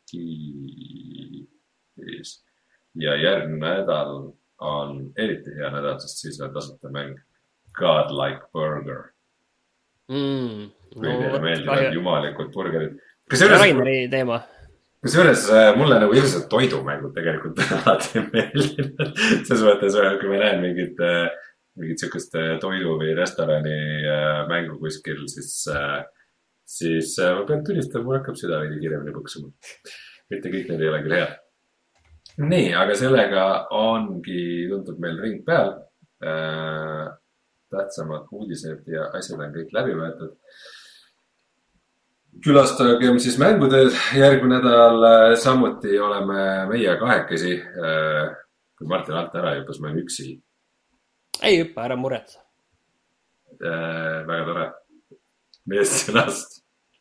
Speaker 1: kiis. Ja järgmine nädal on eriti hea nädal, sest siis on tasuta mäng Godlike Burger.
Speaker 2: Mm,
Speaker 1: kui no, teile meeldivad jumalikud burgerid.
Speaker 2: Raineri teema.
Speaker 1: Kusjuures mulle nagu ilmselt toidumängud tegelikult alati meeldivad. Selles mõttes, kui ma näen mingit, mingit sükest toidu või restorani mängu kuskil, siis, siis ma pean tunnistama, mul hakkab süda veidi kiiremini põksuma. Mitte kõik need ei ole küll hea. Nii, aga sellega ongi tundub meil ring peal. Tähtsamad uudised ja asjad on kõik läbi võetud. Külastagem siis mängutööd järgmine nädal. Samuti oleme meie kahekesi. Kui Martin alt ära hüppas, ma olen üksi.
Speaker 2: Ei hüppa, ära muret.
Speaker 1: Väga tore. Meest sõnast.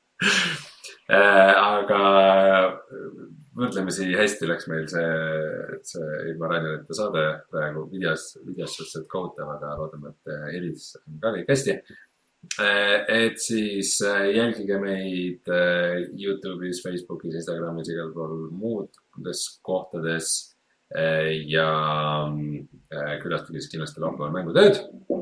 Speaker 1: Aga mõtlemisi hästi läks meil see, see ilma Rainerite saade praegu videos, videos suhteliselt kohutav, aga loodame, et helis on ka kõik hästi. Et siis jälgige meid YouTube'is, Facebook'is, Instagramis, igal pool muudes kohtades ja külastage kindlasti laupäeval mängutööd,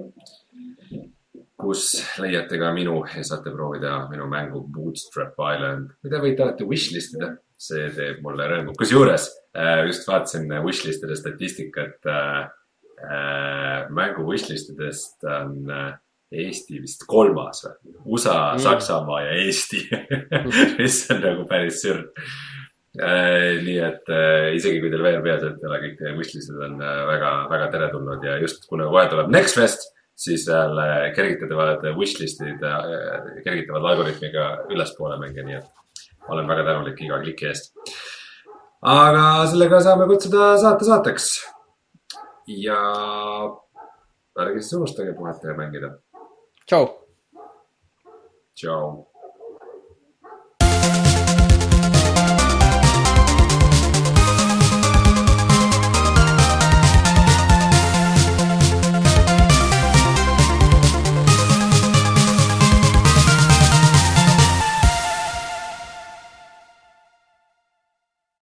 Speaker 1: kus leiate ka minu ja saate proovida minu mängu Bootstrap Island, mida võite alati wishlistida. See teeb mulle rõõmu. Kusjuures just vaatasin wishlistide statistikat. Mängu wishlistidest on Eesti vist kolmas või? U S A, mm. Saksamaa ja Eesti, mis on nagu päris sür. Nii et isegi kui teil veel peas, et ole kõik teie wishlistid on väga, väga teretulnud ja just kuna kohe tuleb Next Fest, siis kergitavad wishlistid, kergitavad algoritmiga ülespoole mänge, nii et olen väga tänulik iga kliki eest. Aga sellega saame kutsuda saate saateks ja ärge siis unustage puhata ja mängida.
Speaker 2: Ciao.
Speaker 1: Ciao.